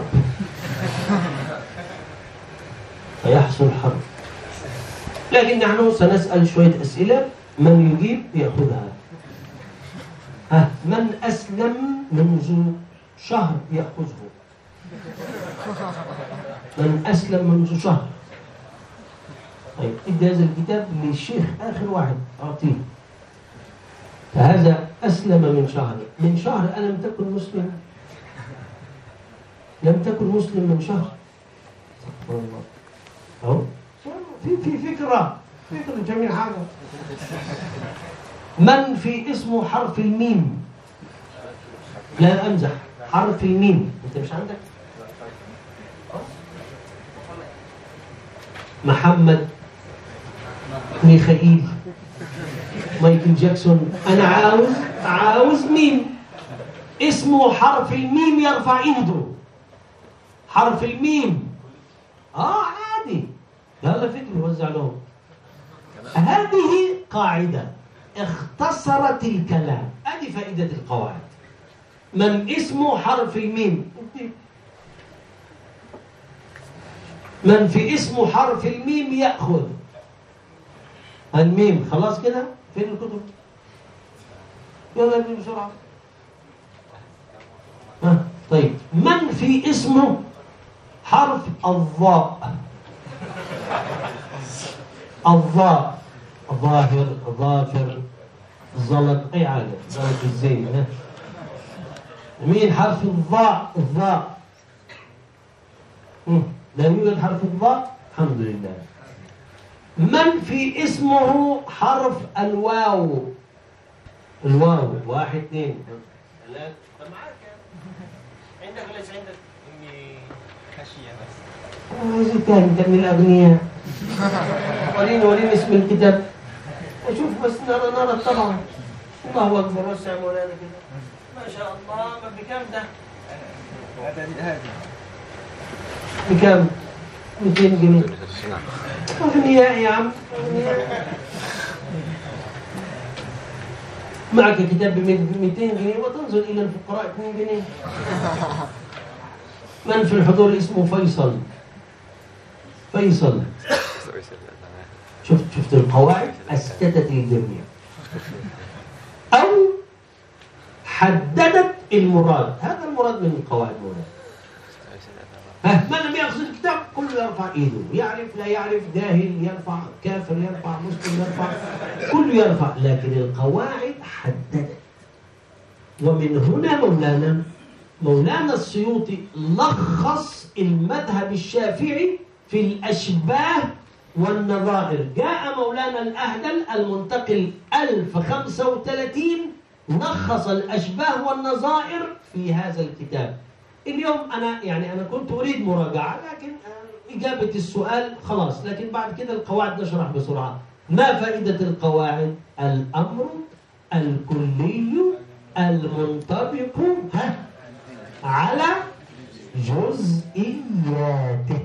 سيحصل حرب. لكن نحن سنسأل شوية أسئلة، من يجيب يأخذها. ها من أسلم منذ شهر يأخذه. من أسلم منذ شهر. طيب ادي هذا الكتاب للشيخ آخر واحد أعطيه. فهذا أسلم من شهر. من شهر ألم تكن مسلم؟ لم تكن مسلم من شهر. الله. أهو في في فكرة فكرة جميع حاجة. من في اسمه حرف الميم؟ لا أمزح. حرف الميم أنت مش عندك؟ محمد، ميخائيل، مايكل جاكسون. أنا عاوز عاوز ميم اسمه حرف الميم يرفع إيده. حرف الميم آه عادي. يلا فكر يوزع لهم. هذه قاعدة اختصرت الكلام. هذه فائدة القواعد. من اسمه حرف الميم، من في اسمه حرف الميم يأخذ الميم. خلاص كده؟ فين الكتب؟ يلا ابني بسرعة. ها طيب، من في اسمه حرف الضاء، الضاء، ظاهر، ظافر، زلط، اي حاجه، زلط الزين. ها مين حرف الضاء؟ الضاء لا يوجد حرف الضاء، الحمد لله. من في اسمه حرف الواو؟ الواو، واحد اثنين ثلاثة. معاك عندك ولا ليس عندك؟ إني خشية بس. عايز الثاني انت من الاغنياء. وريني وريني اسم الكتاب اشوف بس، نرى نرى الطبعة. الله اكبر، وسع مولانا كده ما شاء الله. ما بكم ده؟ هذا هذا بكم؟ مئتين جنيه. اغنياء يا عم، اغنياء. معك كتاب ب مئتين جنيه وتنظر الى الفقراء اثنين جنيه. من في الحضور اسمه فيصل؟ فيصل. شفت شفت القواعد أسكتت الجميع أو حددت المراد. هذا المراد من القواعد مولانا. ها من لم يأخذ الكتاب كله يرفع إيده، يعرف لا يعرف، جاهل يرفع، كافر يرفع، مسلم يرفع، كله يرفع. لكن القواعد حددت. ومن هنا مولانا مولانا السيوطي لخص المذهب الشافعي في الأشباه والنظائر. جاء مولانا الأهدل المنتقل ألف وخمسة وثلاثين لخص الأشباه والنظائر في هذا الكتاب. اليوم أنا يعني أنا كنت أريد مراجعة، لكن إجابة السؤال خلاص. لكن بعد كده القواعد نشرح بسرعة. ما فائدة القواعد؟ الأمر الكلي المنطبق ها على جزئياته.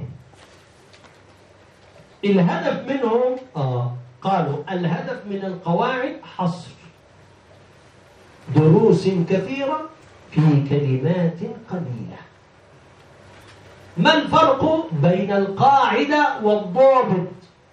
الهدف منهم آه قالوا الهدف من القواعد حصر دروس كثيرة في كلمات قليلة. ما الفرق بين القاعدة والضابط؟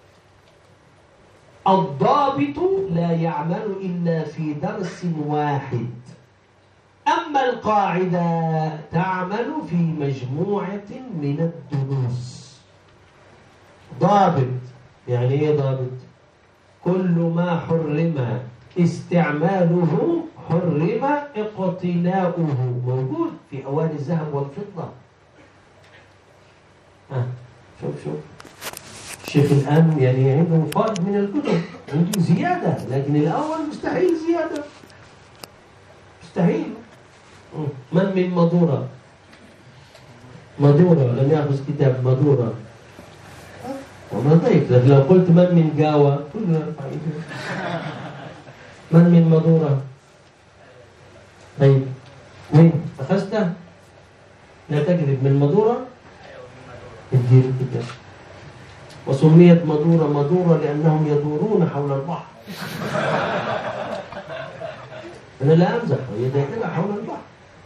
الضابط لا يعمل إلا في درس واحد، أما القاعدة تعمل في مجموعة من الدروس. ضابط يعني ايه ضابط؟ كل ما حرم استعماله حرم اقتناؤه، موجود في أواني الذهب والفضة. آه. شوف شوف الشيخ الآن يعني عنده فائض من الكتب، عنده زيادة، لكن الأول مستحيل زيادة، مستحيل. من من مدورة؟ مدورة لم يأخذ كتاب مدورة وما ضيق. لكن لو قلت من من جاوة كله يرفع ايده. من من مدورة؟ طيب وين أخذته؟ لا تكذب. من مدورة ادير الكتاب. وسميت مدورة مدورة لأنهم يدورون حول البحر. أنا لا أمزح، هي دائرة حول البحر.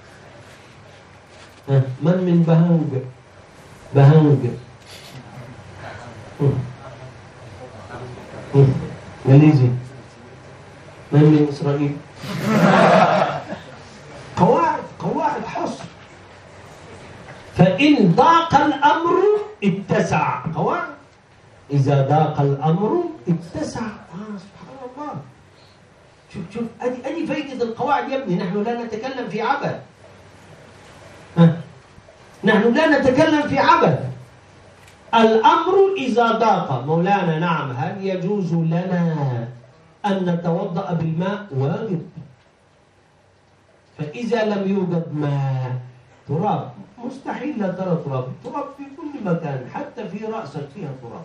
ها من من بهنج؟ بهنج ماليزي. من من إسرائيل؟ قواعد قواعد حصر. فإن ضاق الأمر اتسع. قواعد إذا ضاق الأمر اتسع. آه سبحان الله. شوف شوف أدي أدي فايدة القواعد يا ابني. نحن لا نتكلم في عبث. ها نحن لا نتكلم في عبث. الأمر إذا ضاق مولانا نعم. هل يجوز لنا أن نتوضأ بالماء؟ واجب. فإذا لم يوجد ماء تراب، مستحيل لا ترى تراب. تراب في كل مكان، حتى في رأسك فيها تراب.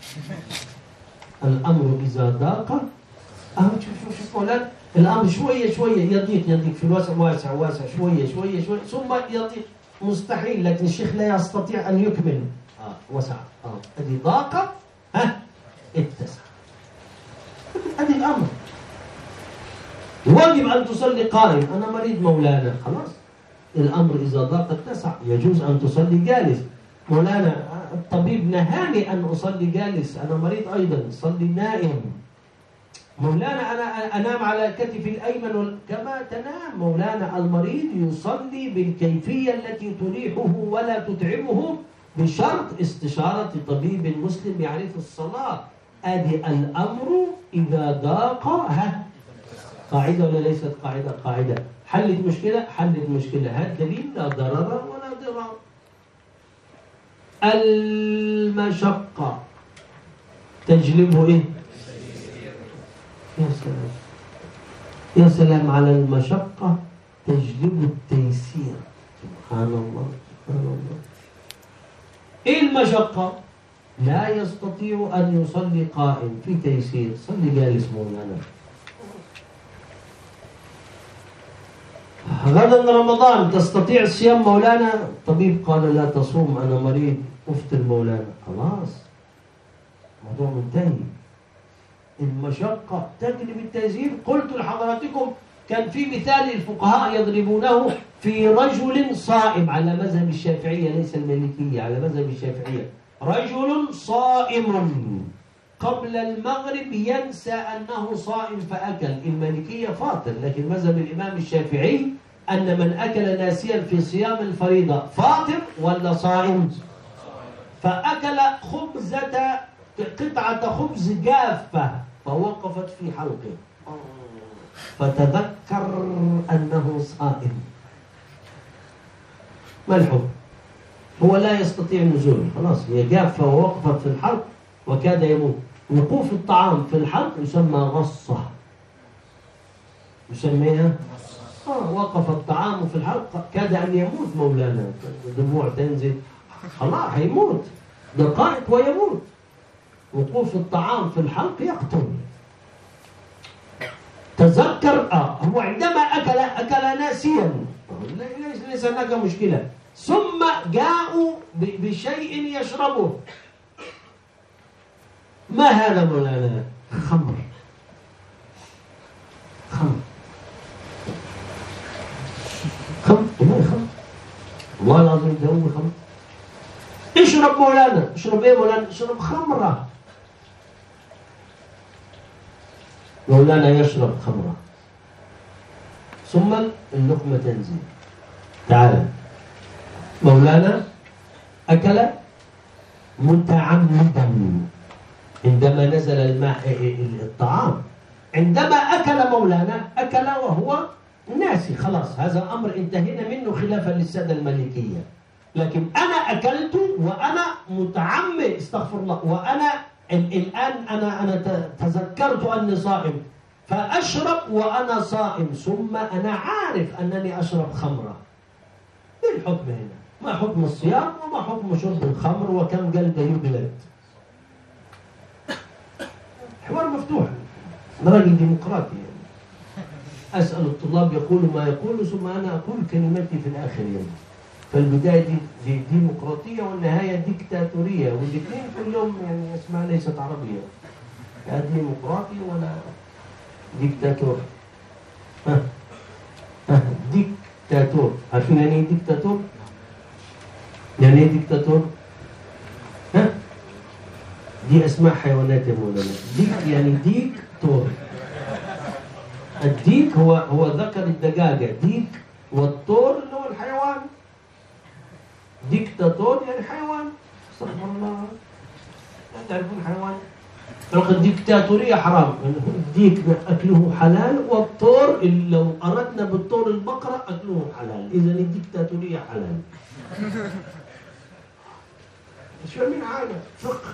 الأمر إذا ضاق أهم شوف شوف شوف مولانا الأمر شوية شوية يضيق يضيق في الواسع واسع واسع شوية شوية شوية ثم يضيق. مستحيل. لكن الشيخ لا يستطيع أن يكمل. آه وسع. آه هذه ضاقة ها اتسع. هذه الأمر. واجب أن تصلي قائم. أنا مريض مولانا خلاص الأمر إذا ضاق اتسع، يجوز أن تصلي جالس. مولانا الطبيب نهاني أن أصلي جالس، أنا مريض أيضا، صلي نائم. مولانا أنا أنام على كتفي الأيمن كما تنام. مولانا المريض يصلي بالكيفية التي تريحه ولا تتعبه بشرط استشارة طبيب مسلم يعرف الصلاة. أدي الأمر إذا ضاق. ها قاعدة ولا ليست قاعدة؟ قاعدة. حلت مشكلة؟ حلت مشكلة. هذا دليل لا ضرر ولا ضرار. المشقة تجلبه إيه؟ يا سلام يا سلام على المشقة تجلب التيسير. سبحان الله سبحان الله. إيه المشقة؟ لا يستطيع أن يصلي قائم، في تيسير، صلي جالس مولانا. غدا رمضان تستطيع الصيام مولانا؟ الطبيب قال لا تصوم، أنا مريض، أفطر مولانا. خلاص موضوع منتهي. المشقة تجلب التيسير. قلت لحضراتكم كان في مثال الفقهاء يضربونه في رجل صائم على مذهب الشافعية ليس المالكية، على مذهب الشافعية. رجل صائم قبل المغرب ينسى أنه صائم فأكل. المالكية فاطر، لكن مذهب الإمام الشافعي أن من أكل ناسيا في صيام الفريضة فاطر ولا صائم. فأكل خبزة قطعة خبز جافة فوقفت في حلقه فتذكر أنه صائم. ما الحكم؟ هو لا يستطيع النزول، خلاص هي جافة ووقفت في الحلق وكاد يموت. وقوف الطعام في الحلق يسمى غصة. يسميها آه وقف الطعام في الحلق كاد أن يموت مولانا، دموع تنزل، خلاص هيموت دقائق ويموت. وقوف الطعام في الحلق يقتل. تذكر آه هو عندما أكل أكل ناسيا، ليس ليس هناك مشكلة، ثم جاءوا بشيء يشربه. ما هذا مولانا؟ خمر. خمر خمر والله خمر، والله العظيم ده هو خمر. اشرب مولانا. اشرب ايه مولانا؟ اشرب خمرة. مولانا يشرب خمرة ثم اللقمة تنزل. تعال مولانا أكل متعمدا عندما نزل الماء الطعام. عندما أكل مولانا أكل وهو ناسي، خلاص هذا أمر انتهينا منه خلافا للسادة المالكية. لكن أنا أكلت وأنا متعمد، استغفر الله، وأنا الآن أنا أنا تذكرت أني صائم فأشرب وأنا صائم، ثم أنا عارف أنني أشرب خمرة. إيه الحكم هنا؟ ما حكم الصيام وما حكم شرب الخمر وكم جلد يجلد؟ حوار مفتوح. أنا راجل ديمقراطي يعني. أسأل الطلاب يقولوا ما يقولوا ثم أنا أقول كلمتي في الآخر يعني. فالبداية دي, دي ديمقراطية والنهاية ديكتاتورية، والاثنين كلهم يعني اسمها ليست عربية. لا ديمقراطي ولا ديكتاتور. ها ها ديكتاتور. عارفين يعني ايه ديكتاتور؟ يعني ايه ديكتاتور؟ ها دي اسماء حيوانات يا مولانا. ديك يعني ديك تور. الديك هو هو ذكر الدجاجة ديك، والتور اللي هو الحيوان. ديكتاتور يعني حيوان. استغفر الله. لا تعرفون حيوان؟ الديكتاتورية حرام. الديك أكله حلال، والطور لو أردنا بالطور البقرة أكله حلال. إذا الديكتاتورية حلال. مش فاهمين حاجة. فقه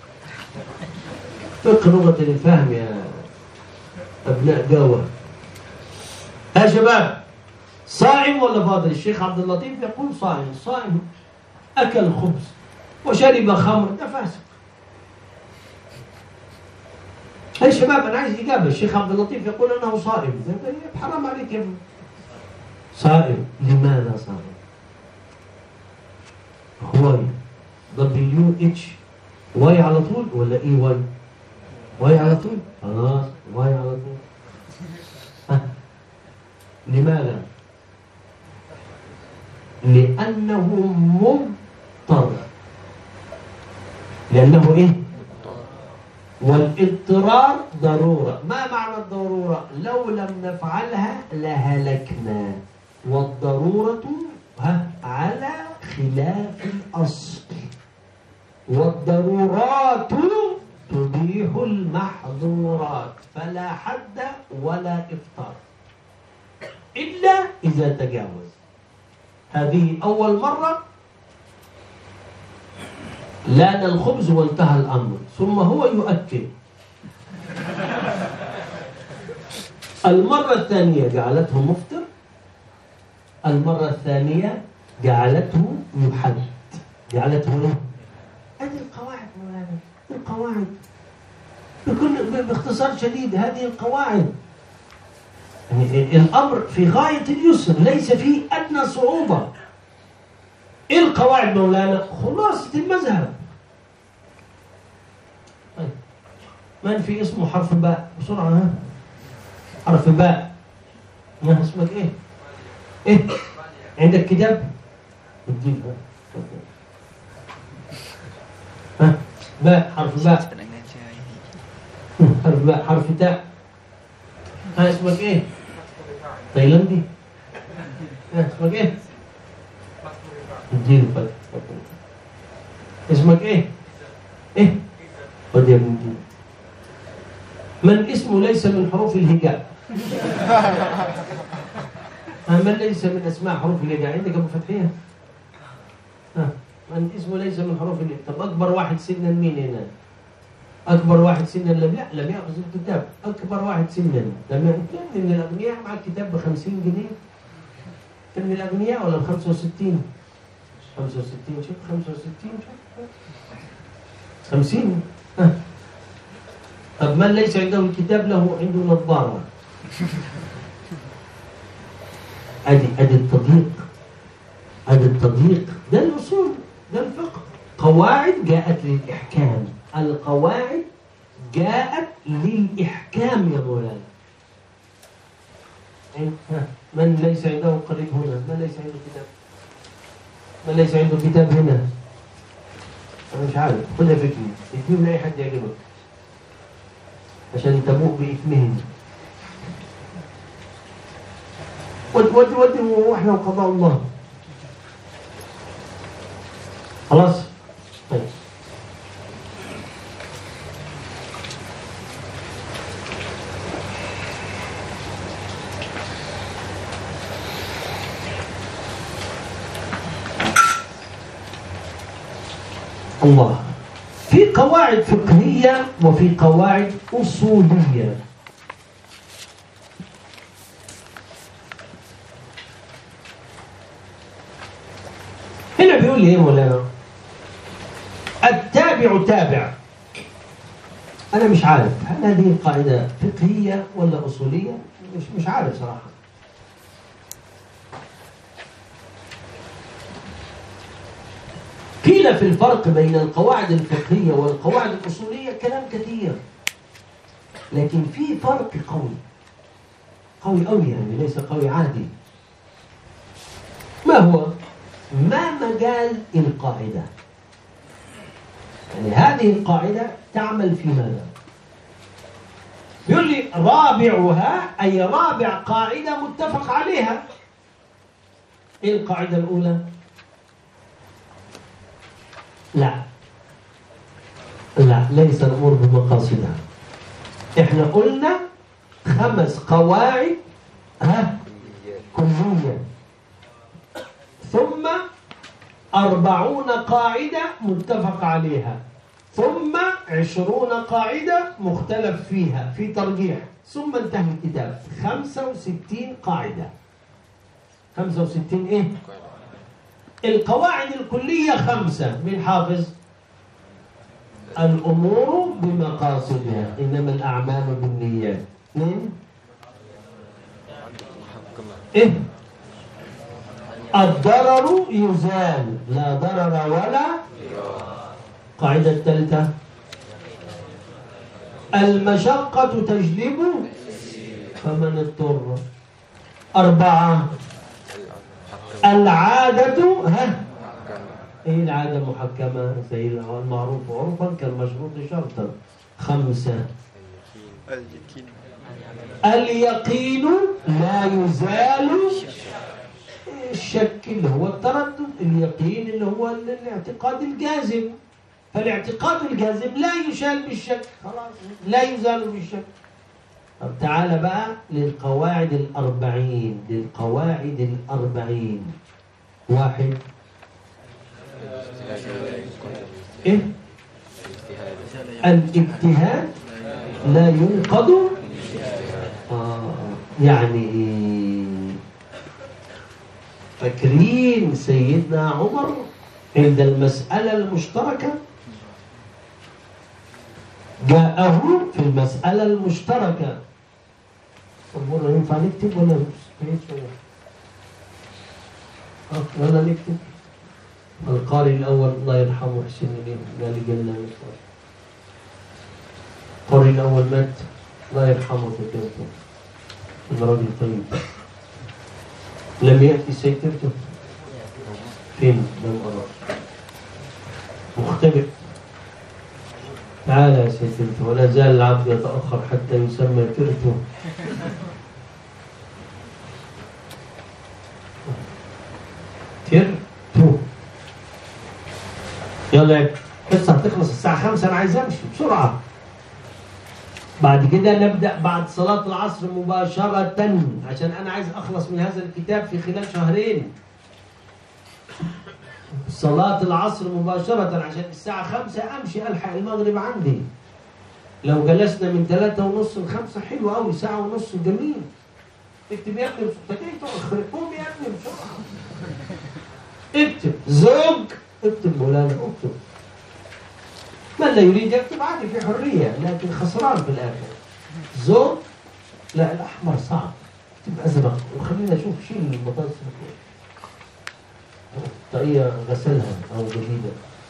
فقه لغة الفهم يا أبناء جاوة. يا شباب صائم ولا فاضل؟ الشيخ عبد اللطيف يقول صائم. صائم أكل خبز وشرب خمر، ده فاسق. يا شباب أنا عايز إجابة. الشيخ عبد اللطيف يقول أنه صائم، حرام عليك يا ابني. صائم لماذا صائم؟ واي دبليو اتش واي على طول ولا اي واي؟ واي على طول؟ خلاص واي على طول. ها. لماذا؟ لأنه مضطر. لأنه إيه؟ والاضطرار ضرورة. ما معنى الضرورة؟ لو لم نفعلها لهلكنا، والضرورة ها على خلاف الأصل، والضرورات تبيح المحظورات، فلا حد ولا إفطار إلا إذا تجاوز. هذه أول مرة لان الخبز وانتهى الأمر، ثم هو يؤكد. المرة الثانية جعلته مفطر، المرة الثانية جعلته يحد، جعلته ايه؟ هذه القواعد مولانا، القواعد بكل باختصار شديد، هذه القواعد. يعني الأمر في غاية اليسر، ليس فيه أدنى صعوبة. إيه القواعد مولانا؟ خلاصة المذهب. طيب. من في اسمه حرف باء؟ بسرعة ها؟ حرف باء. ما اسمك إيه؟ إيه؟ عندك كتاب؟ اديك ها؟ باء، حرف باء. حرف باء، حرف تاء. ها اسمك إيه؟ تايلاندي؟ ها اسمك إيه؟ اديله فتح. اسمك ايه؟ ايه؟ خد يا ابن. من اسمه ليس من حروف الهجاء؟ من ليس من اسماء حروف الهجاء؟ عندك ابو فتحيه؟ ها من اسمه ليس من حروف الهجاء؟ طب اكبر واحد سنا مين هنا؟ اكبر واحد سنا لم لا لم ياخذ الكتاب. اكبر واحد سنا لم ياخذ. من الاغنياء معك كتاب ب خمسين جنيه؟ من الاغنياء ولا ب خمسة وستين؟ خمسة وستين. شوف خمسة وستين. شوف خمسين. ها. طب من ليس عنده الكتاب له عنده نظارة. ادي ادي التضييق، ادي التضييق. ده الاصول، ده الفقه. قواعد جاءت للاحكام، القواعد جاءت للاحكام يا مولانا. ها. من ليس عنده قريب هنا؟ من ليس عنده كتاب؟ من ليس عنده كتاب هنا؟ أنا مش عارف. خذها فكري، اديه لأي حد يعجبك عشان تبوء بإثمهم. ودي ودي ودي وإحنا وقضاء الله. خلاص؟ طيب. الله. في قواعد فقهية وفي قواعد أصولية. هنا بيقول لي ايه مولانا؟ التابع تابع. أنا مش عارف هل هذه القاعدة فقهية ولا أصولية؟ مش مش عارف صراحة. قيل في الفرق بين القواعد الفقهية والقواعد الأصولية كلام كثير، لكن في فرق قوي قوي قوي، يعني ليس قوي عادي. ما هو؟ ما مجال القاعدة؟ يعني هذه القاعدة تعمل في ماذا؟ يقول لي رابعها، أي رابع قاعدة متفق عليها. إيه القاعدة الأولى؟ لا لا، ليس الأمر بمقاصدها. إحنا قلنا خمس قواعد ها كلية، ثم أربعون قاعدة متفق عليها، ثم عشرون قاعدة مختلف فيها في ترجيح، ثم انتهى الكتاب. خمسة وستين قاعدة. خمسة وستين إيه؟ القواعد الكلية خمسة. من حافظ؟ الأمور بمقاصدها، إنما الأعمال بالنيات. اثنين إيه؟ الضرر يزال، لا ضرر ولا. قاعدة الثالثة المشقة تجلب فمن اضطر. أربعة العادة ها ايه العادة محكمة زي المعروف عرفا كالمشروط شرطا. خمسة اليقين اليقين لا يزال الشك اللي هو التردد، اليقين اللي هو الاعتقاد الجازم، فالاعتقاد الجازم لا يشال بالشك، خلاص لا يزال بالشك. طب تعالى بقى للقواعد الأربعين، للقواعد الأربعين. واحد إيه؟ الاجتهاد لا ينقض آه يعني فاكرين سيدنا عمر عند المسألة المشتركة جاءه في المسألة المشتركة. أمور ينفع نكتب ولا أه ولا نكتب؟ القارئ الأول الله يرحمه حسين اليه قال لي قلنا القارئ الأول مات الله يرحمه ذكرته الراجل طيب. لم يأتي سيدته فين؟ لم أرى مختبئ. تعالى يا سيدته ولا زال العبد يتأخر حتى يسمى ترته. ترته يلا القصة هتخلص الساعة خمسة، أنا عايز أمشي بسرعة. بعد كده نبدأ بعد صلاة العصر مباشرة عشان أنا عايز أخلص من هذا الكتاب في خلال شهرين. صلاة العصر مباشرة عشان الساعة خمسة أمشي ألحق المغرب عندي. لو جلسنا من ثلاثة ونص لخمسة حلو أوي، ساعة ونص جميل. اكتب يا ابني بسرعة، قوم يا ابني بسرعة. اكتب زوج، اكتب مولانا اكتب. من لا يريد يكتب عادي في حرية، لكن خسران في الآخر. زوج لا الأحمر صعب، اكتب أزرق وخلينا نشوف شيء من البطاطس. طاقية غسلها أو جديدة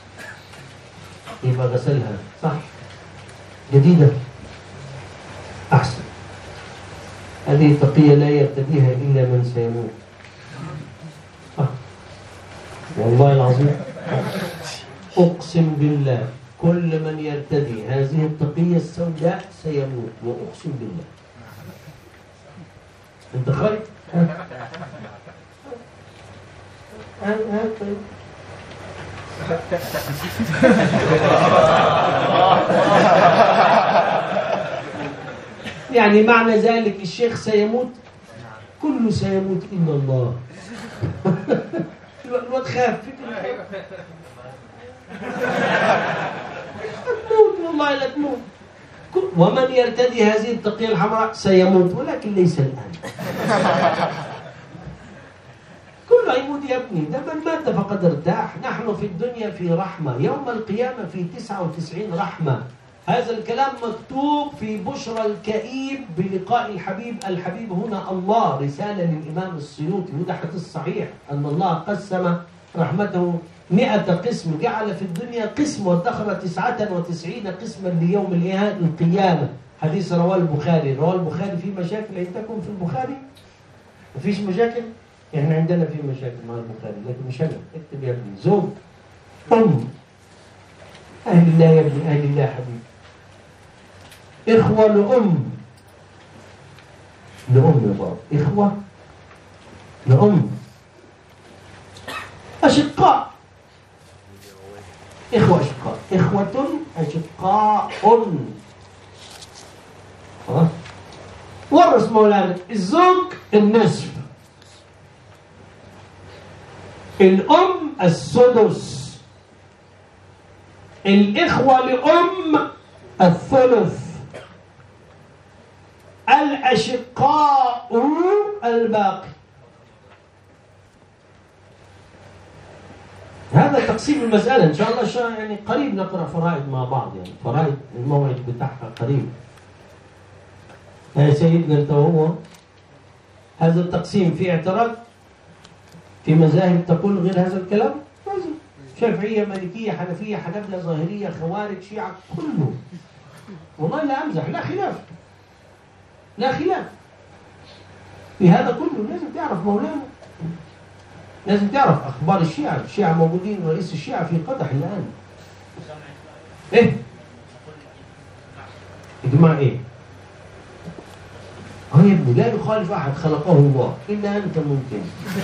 يبقى غسلها صح، جديدة أحسن. هذه طاقية لا يرتديها إلا من سيموت. آه. والله العظيم أقسم بالله كل من يرتدي هذه الطاقية السوداء سيموت، وأقسم بالله. أنت خايف؟ ها ها طيب. يعني معنى ذلك الشيخ سيموت، كله سيموت إلا الله. الواد خاف تموت والله لا تموت. ومن يرتدي هذه الطاقية الحمراء سيموت، ولكن ليس الآن. كله يموت يا ابني، ده من مات فقد ارتاح. نحن في الدنيا في رحمة، يوم القيامة في تسعة وتسعين رحمة. هذا الكلام مكتوب في بشرى الكئيب بلقاء الحبيب. الحبيب هنا الله، رسالة للإمام السيوطي، وده حديث صحيح أن الله قسم رحمته مئة قسم، جعل في الدنيا قسم وادخر تسعة وتسعين قسما ليوم القيامة. حديث رواه البخاري. رواه البخاري. في مشاكل عندكم في البخاري؟ مفيش مشاكل؟ احنا عندنا في مشاكل مع البخاري، لكن مش انا. اكتب يا ابني زوج، ام، اهل الله يا ابني، اهل الله حبيبي، اخوه لام، لام يا بابا، اخوه لام، اشقاء، اخوه اشقاء، اخوه اشقاء. خلاص. ورث مولانا الزوج النصف، الأم السدس، الإخوة لأم الثلث، الأشقاء الباقي. هذا تقسيم المسألة. إن شاء الله يعني قريب نقرأ فرائض مع بعض، يعني فرائض الموعد بتاعها قريب. يا سيدنا أنت وهو هذا التقسيم في اعتراض؟ في مذاهب تقول غير هذا الكلام؟ شافعية، مالكية، حنفية، حنبلة، ظاهرية، خوارج، شيعة، كله. والله لا أمزح، لا خلاف، لا خلاف في هذا كله. لازم تعرف مولانا لازم تعرف اخبار الشيعة، الشيعة موجودين، رئيس الشيعة في قدح الان. ايه؟ اجماع ايه؟ اه يا ابني لا يخالف احد خلقه الله الا انت ممكن.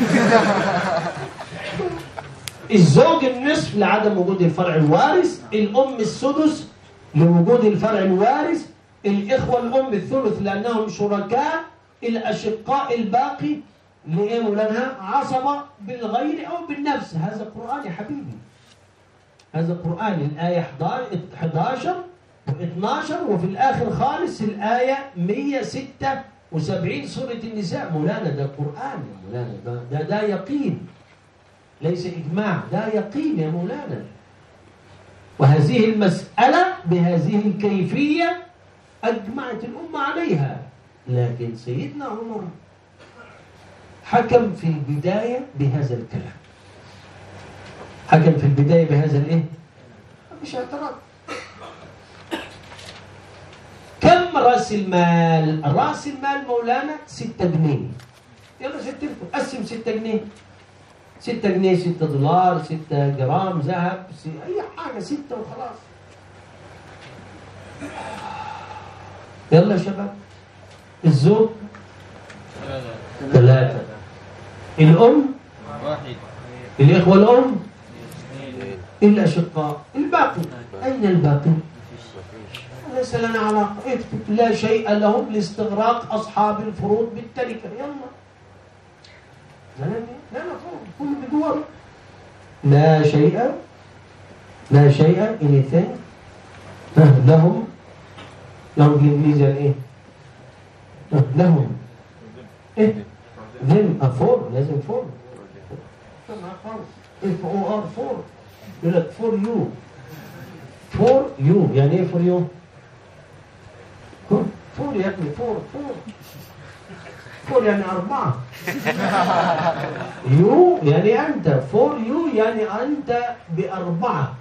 الزوج النصف لعدم وجود الفرع الوارث، الام السدس لوجود الفرع الوارث، الاخوه الام الثلث لانهم شركاء، الاشقاء الباقي لايه مولانا؟ عصبه بالغير او بالنفس. هذا قران يا حبيبي، هذا قران. الايه احداشر واثناشر وفي الاخر خالص الايه مئة وستة وسبعين سوره النساء. مولانا ده قران يا مولانا، ده ده, ده يقين ليس اجماع، ده يقين يا مولانا. وهذه المساله بهذه الكيفيه اجمعت الامه عليها. لكن سيدنا عمر حكم في البدايه بهذا الكلام، حكم في البدايه بهذا الايه؟ مش اعتراض. كم راس المال؟ راس المال مولانا ستة جنيه. يلا ستة قسم ستة جنيه، ستة جنيه، ستة دولار، ستة جرام ذهب، اي حاجه ستة وخلاص. يلا يا شباب. الزوج ثلاثة، الأم واحد، الإخوة الأم الأشقاء، الباقي أين الباقي؟ ليس لنا علاقة. اكتب لا شيء لهم لاستغراق أصحاب الفروض بالتركة. يلا لا نفهم كل بدور. لا شيء، لا شيء anything لهم. لهم بالإنجليزي ايه؟ لهم ايه؟ them فور، لازم فور. اف او ار فور. يقول لك فور يو، فور يو يعني ايه فور يو؟ فور يا ابني، فور فور فور يعني أربعة. يو يعني أنت، فور يو يعني أنت بأربعة.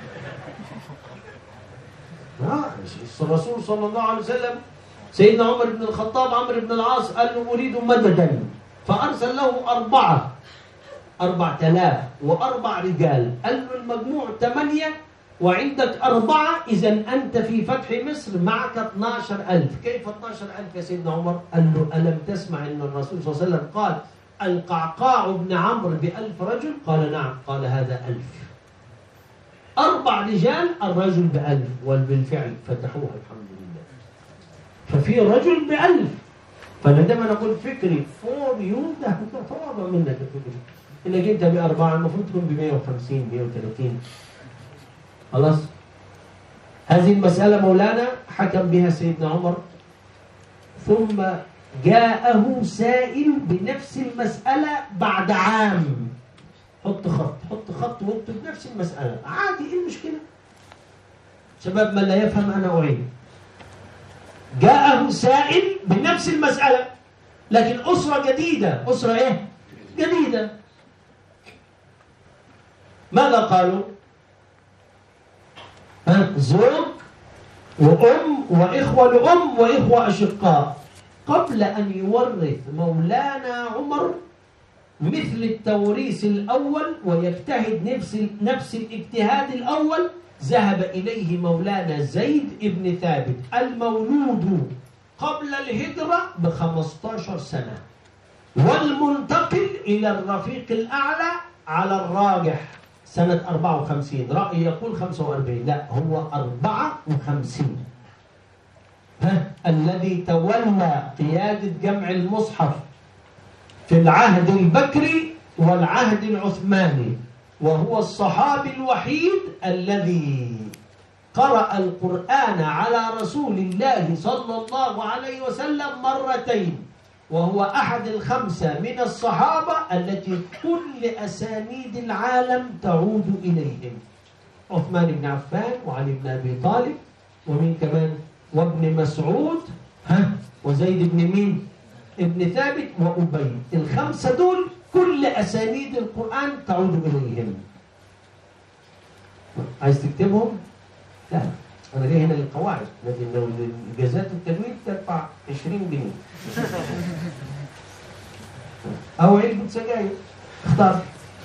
الرسول صلى الله عليه وسلم سيدنا عمر بن الخطاب عمرو بن العاص قال له أريد مددا، فأرسل له أربعة، أربعة آلاف وأربع رجال. قال له المجموع ثمانية وعندك أربعة، إذا أنت في فتح مصر معك اثناشر ألف. كيف اثناشر ألف يا سيدنا عمر؟ قال له ألم تسمع أن الرسول صلى الله عليه وسلم قال القعقاع بن عمرو بألف رجل؟ قال نعم. قال هذا ألف. أربع رجال الرجل بألف، وبالفعل فتحوها الحمد لله. ففي رجل بألف. فعندما نقول فكري فور يو ده تواضع منك الفكري، إنك أنت بأربعة المفروض تكون ب مئة وخمسين مئة وثلاثين. خلاص. هذه المسألة مولانا حكم بها سيدنا عمر. ثم جاءه سائل بنفس المسألة بعد عام. حط خط، حط خط واكتب نفس المسألة عادي. ايه المشكلة؟ شباب من لا يفهم أنا أعيد. جاءه سائل بنفس المسألة، لكن أسرة جديدة. أسرة إيه؟ جديدة. ماذا قالوا؟ ها؟ زوج وأم وإخوة لأم وإخوة أشقاء. قبل أن يورث مولانا عمر مثل التوريث الأول ويجتهد نفس نفس الاجتهاد الأول، ذهب إليه مولانا زيد ابن ثابت المولود قبل الهجرة بخمسة عشر سنة، والمنتقل إلى الرفيق الأعلى على الراجح سنة أربعة وخمسين. رأي يقول خمسة وأربعين، لا هو أربعة وخمسين. ها الذي تولى قيادة جمع المصحف في العهد البكري والعهد العثماني، وهو الصحابي الوحيد الذي قرأ القرآن على رسول الله صلى الله عليه وسلم مرتين، وهو أحد الخمسة من الصحابة التي كل أسانيد العالم تعود إليهم. عثمان بن عفان وعلي بن أبي طالب ومين كمان؟ وابن مسعود، ها وزيد بن مين؟ ابن ثابت وأبي. الخمسة دول كل أسانيد القرآن تعود إليهم. عايز تكتبهم؟ لا أنا جاي هنا للقواعد، لكن لو الإجازات التجويد تدفع عشرين جنيه أو علبة سجاير. اختار.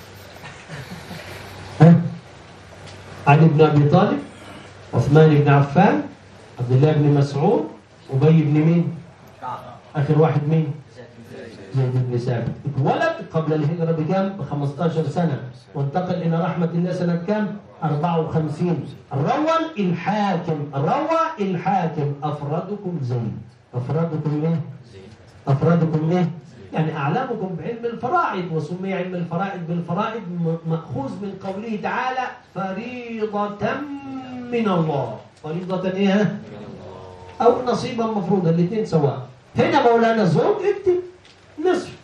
ها؟ علي بن أبي طالب، عثمان بن عفان، عبد الله بن مسعود، أبي بن مين؟ آخر واحد مين؟ زيد بن ثابت. اتولد قبل الهجرة بكام؟ ب خمستاشر سنة، وانتقل إلى رحمة الله سنة كام؟ أربعة وخمسين. روى الحاكم، روى الحاكم أفرادكم زيد. أفرادكم إيه؟ أفرادكم إيه؟ يعني أعلمكم بعلم الفرائض، وسمي علم الفرائض بالفرائض مأخوذ من قوله تعالى فريضة من الله. فريضة إيه؟ أو نصيبا مفروضا، الاثنين سواء. هنا مولانا زوج اكتب نصف.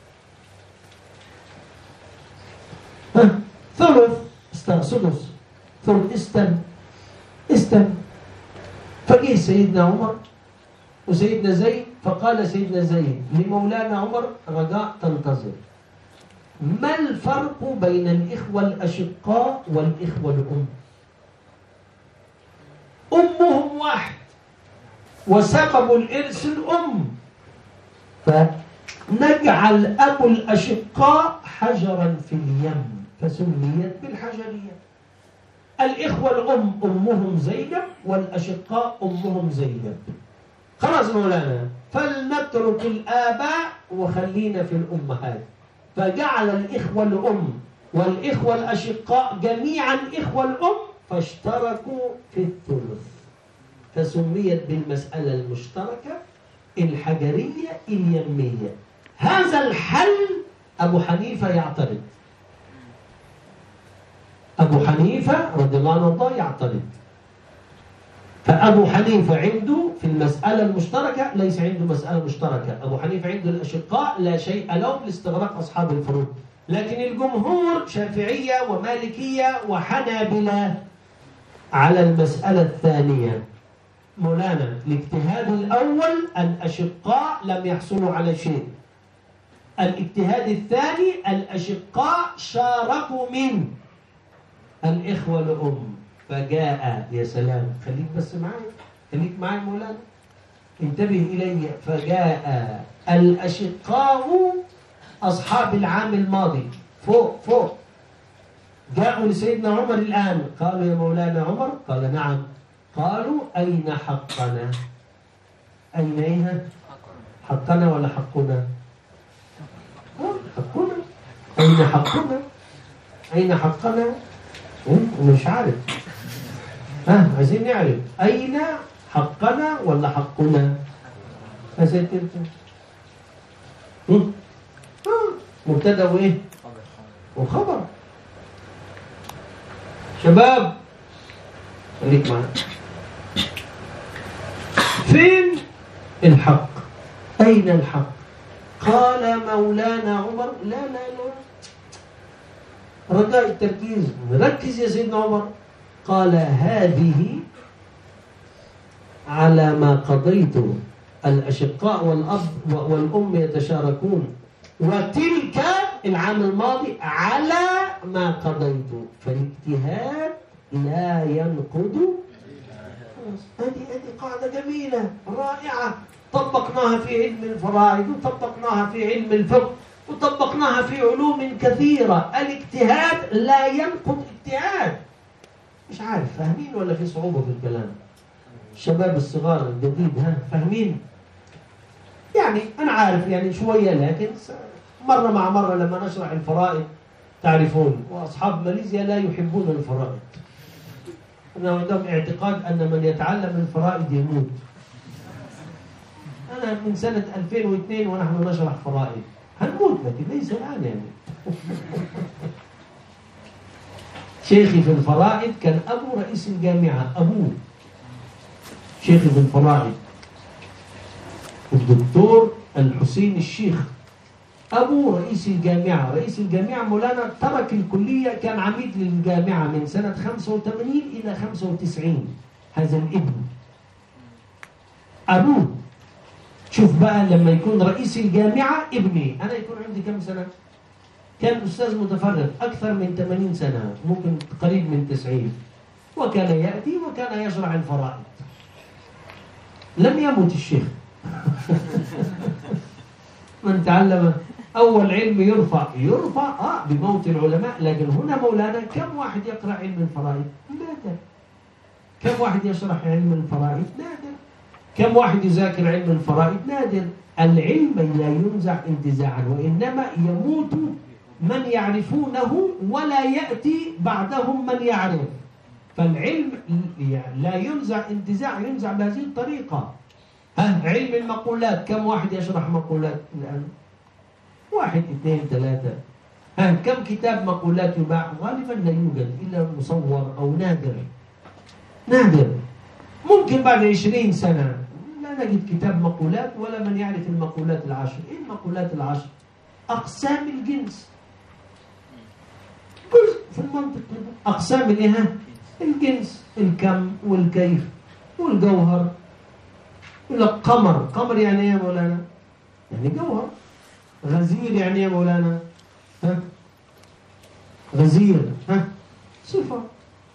ها ثلث استن سدس ثلث استن استن. فجه سيدنا عمر وسيدنا زيد، فقال سيدنا زيد لمولانا عمر رجاء تنتظر، ما الفرق بين الإخوة الأشقاء والإخوة الأم؟ أمهم واحد وسبب الإرث الأم، فنجعل أبو الأشقاء حجرا في اليم فسميت بالحجرية. الإخوة الأم أمهم زينب والأشقاء أمهم زينب. خلاص مولانا، فلنترك الآباء وخلينا في الأمهات، فجعل الإخوة الأم والإخوة الأشقاء جميعا إخوة الأم، فاشتركوا في الثلث، فسميت بالمسألة المشتركة الحجرية اليمية. هذا الحل أبو حنيفة يعترض، أبو حنيفة رضي الله عنه يعترض. فأبو حنيفة عنده في المسألة المشتركة ليس عنده مسألة مشتركة. أبو حنيفة عنده الأشقاء لا شيء لهم لاستغراق أصحاب الفروض، لكن الجمهور شافعية ومالكية وحنابلة على المسألة الثانية. مولانا الاجتهاد الأول الأشقاء لم يحصلوا على شيء، الاجتهاد الثاني الأشقاء شاركوا من الإخوة الأم، فجاء يا سلام خليك بس معي، خليك معي مولانا انتبه إلي. فجاء الأشقاء أصحاب العام الماضي فوق فوق جاءوا لسيدنا عمر الآن، قالوا يا مولانا عمر، قال نعم. قالوا أين حقنا؟ أين إيه؟ حقنا ولا حقنا؟ حقنا. أين حقنا؟ أين حقنا؟ مش عارف. ها عايزين نعرف أين حقنا ولا حقنا؟ أسئلة مبتدأ وإيه؟ وخبر. شباب خليك معنا، فين الحق؟ أين الحق؟ قال مولانا عمر لا لا لا، رجاء التركيز، ركز يا سيدنا عمر. قال هذه على ما قضيت، الأشقاء والأب والأم يتشاركون، وتلك العام الماضي على ما قضيت، فالاجتهاد لا ينقض. هذه هذه قاعدة جميلة رائعة، طبقناها في علم الفرائض وطبقناها في علم الفقه وطبقناها في علوم كثيرة. الاجتهاد لا ينقض اجتهاد. مش عارف فاهمين ولا في صعوبة في الكلام؟ الشباب الصغار الجديد ها فاهمين؟ يعني أنا عارف يعني شوية، لكن مرة مع مرة لما نشرح الفرائض تعرفون. وأصحاب ماليزيا لا يحبون الفرائض، أنا عندهم اعتقاد أن من يتعلم الفرائض يموت. أنا من سنة ألفين واثنين ونحن نشرح فرائض، هنموت لكن ليس الآن يعني. شيخي في الفرائض كان أبو رئيس الجامعة، أبوه شيخي في الفرائض الدكتور الحسين الشيخ، أبو رئيس الجامعة. رئيس الجامعة مولانا ترك الكلية، كان عميد للجامعة من سنة خمسة وثمانين إلى خمسة وتسعين. هذا الابن أبوه. شوف بقى لما يكون رئيس الجامعة ابني، أنا يكون عندي كم سنة؟ كان أستاذ متفرغ أكثر من ثمانين سنة، ممكن قريب من تسعين، وكان يأتي وكان يشرح الفرائض. لم يمت الشيخ. من تعلم أول علم يرفع يرفع آه بموت العلماء، لكن هنا مولانا كم واحد يقرأ علم الفرائض؟ نادر. كم واحد يشرح علم الفرائض؟ نادر. كم واحد يذاكر علم الفرائض؟ نادر. العلم لا ينزع انتزاعا، وإنما يموت من يعرفونه ولا يأتي بعدهم من يعرف. فالعلم لا ينزع انتزاع، ينزع بهذه الطريقة. ها علم المقولات، كم واحد يشرح مقولات الآن؟ واحد اثنين ثلاثة. ها كم كتاب مقولات يباع؟ غالبا لا يوجد إلا مصور أو نادر. نادر. ممكن بعد عشرين سنة لا نجد كتاب مقولات ولا من يعرف المقولات العشر. إيه المقولات العشر؟ أقسام الجنس. جزء في المنطق. أقسام الإيه؟ الجنس، الكم والكيف والجوهر. يقول لك قمر، قمر يعني إيه يا مولانا؟ يعني جوهر. غزير يعني إيه يا مولانا؟ ها؟ غزير، ها؟ صفة.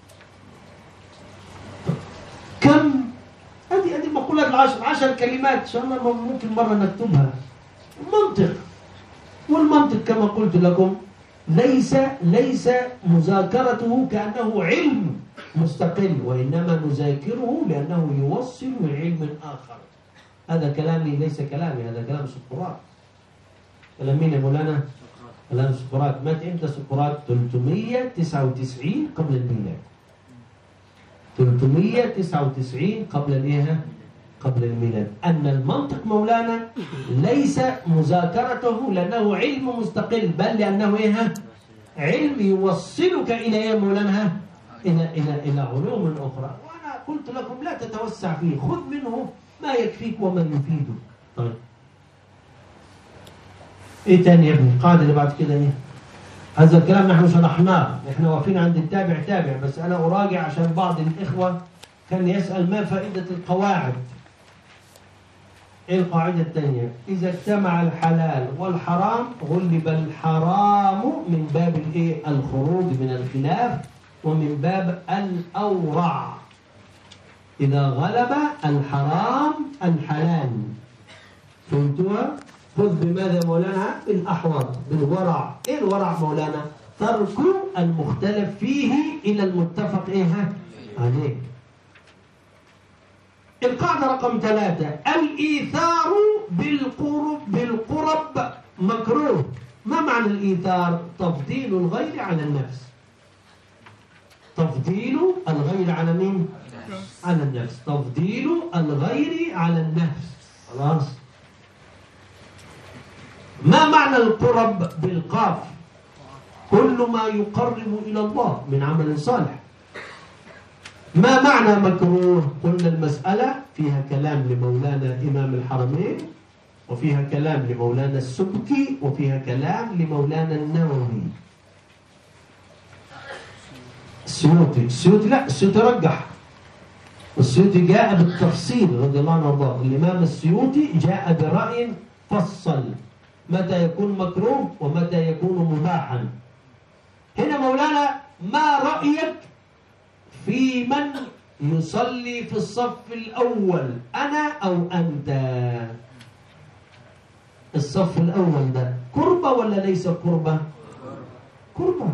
كم؟ هذه هذه المقولات العشر، عشر كلمات إن شاء الله ممكن مرة نكتبها. منطق. والمنطق كما قلت لكم ليس ليس مذاكرته كأنه علم مستقل، وإنما نذاكره لأنه يوصل لعلم آخر. هذا كلامي ليس كلامي، هذا كلام سقراط. كلام مين يا مولانا؟ كلام سقراط. مات إمتى سقراط؟ ثلاثمئة وتسعة وتسعين قبل الميلاد. ثلاثمئة وتسعة وتسعين قبل الإيه؟ قبل الميلاد. أن المنطق مولانا ليس مذاكرته لأنه علم مستقل، بل لأنه إيه؟ علم يوصلك إلى إيه مولانا؟ إلى إلى إلى علوم أخرى. وأنا قلت لكم لا تتوسع فيه، خذ منه ما يكفيك وما يفيدك. طيب. إيه تاني يا ابني؟ القاعدة اللي بعد كده إيه؟ هذا الكلام نحن شرحناه، نحن واقفين عند التابع تابع، بس أنا أراجع عشان بعض الإخوة كان يسأل ما فائدة القواعد. إيه القاعدة الثانية؟ إذا اجتمع الحلال والحرام غلب الحرام من باب الإيه؟ الخروج من الخلاف، ومن باب الأورع. إذا غلب الحرام الحلال. فهمتوها؟ خذ بماذا مولانا؟ بالأحوط، بالورع. إيه الورع مولانا؟ ترك المختلف فيه إلى المتفق إيه عليه. القاعدة رقم ثلاثة: الإيثار بالقرب بالقرب مكروه. ما معنى الإيثار؟ تفضيل الغير على النفس. تفضيل الغير على مين؟ على النفس. تفضيل الغير على النفس. خلاص. ما معنى القرب بالقاف؟ كل ما يقرب إلى الله من عمل صالح. ما معنى مكروه؟ قلنا المسألة فيها كلام لمولانا إمام الحرمين، وفيها كلام لمولانا السبكي، وفيها كلام لمولانا النووي. السيوطي السيوطي لا السيوطي رجح، السيوطي جاء بالتفصيل رضي الله عنه وارضاه. الإمام السيوطي جاء برأي فصل متى يكون مكروه ومتى يكون مباحا. هنا مولانا ما رأيك في من يصلي في الصف الأول، أنا أو أنت؟ الصف الأول ده قربة ولا ليس قربة؟ قربة.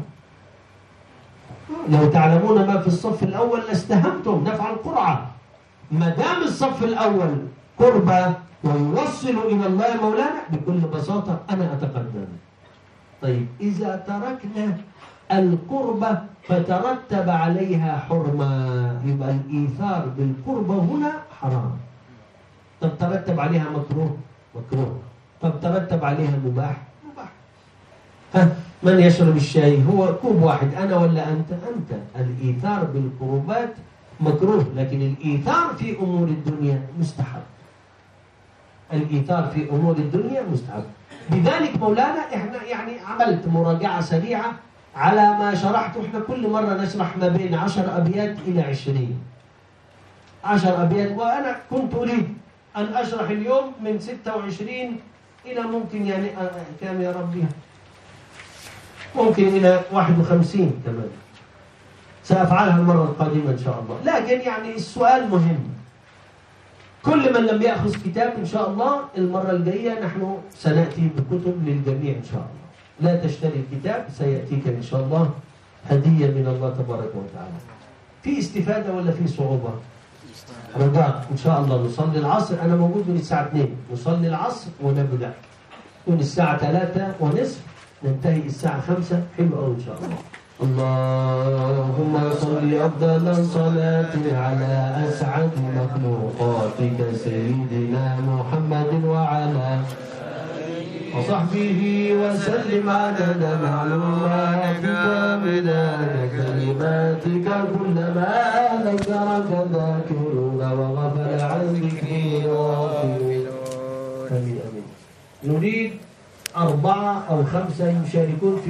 لو تعلمون ما في الصف الأول لاستهمتم نفع القرعة. ما دام الصف الأول قربة ويوصل إلى الله مولانا بكل بساطة أنا أتقدم. طيب إذا تركنا القربة فترتب عليها حرمة، يبقى الإيثار بالقربة هنا حرام. طب ترتب عليها مكروه؟ مكروه. طب ترتب عليها مباح؟ مباح. ها من يشرب الشاي؟ هو كوب واحد، أنا ولا أنت؟ أنت. الإيثار بالقربات مكروه، لكن الإيثار في أمور الدنيا مستحب. الإيثار في أمور الدنيا مستحب. لذلك مولانا إحنا يعني عملت مراجعة سريعة على ما شرحته. إحنا كل مرة نشرح ما بين عشر أبيات إلى عشرين. عشر أبيات، وأنا كنت أريد أن أشرح اليوم من ستة وعشرين إلى ممكن يعني كام يا ربي؟ ممكن إلى واحد وخمسين كمان. سأفعلها المرة القادمة إن شاء الله. لكن يعني السؤال مهم. كل من لم يأخذ كتاب إن شاء الله المرة الجاية نحن سنأتي بكتب للجميع إن شاء الله. لا تشتري الكتاب، سيأتيك إن شاء الله هدية من الله تبارك وتعالى. في استفادة ولا في صعوبة؟ رجاء إن شاء الله نصلي العصر، أنا موجود من الساعة اثنين، نصلي العصر ونبدأ من الساعة ثلاثة ونصف، ننتهي الساعة خمسة. حلو أوي إن شاء الله. اللهم صل أفضل صلاة على أسعد مخلوقاتك سيدنا محمد وعلى وصحبه وسلم عدد معلوماتك مداد كلماتك كلما ذكرك ذاكرون وغفل عن ذكره غافلون. آمين آمين. نريد أربعة أو خمسة يشاركون في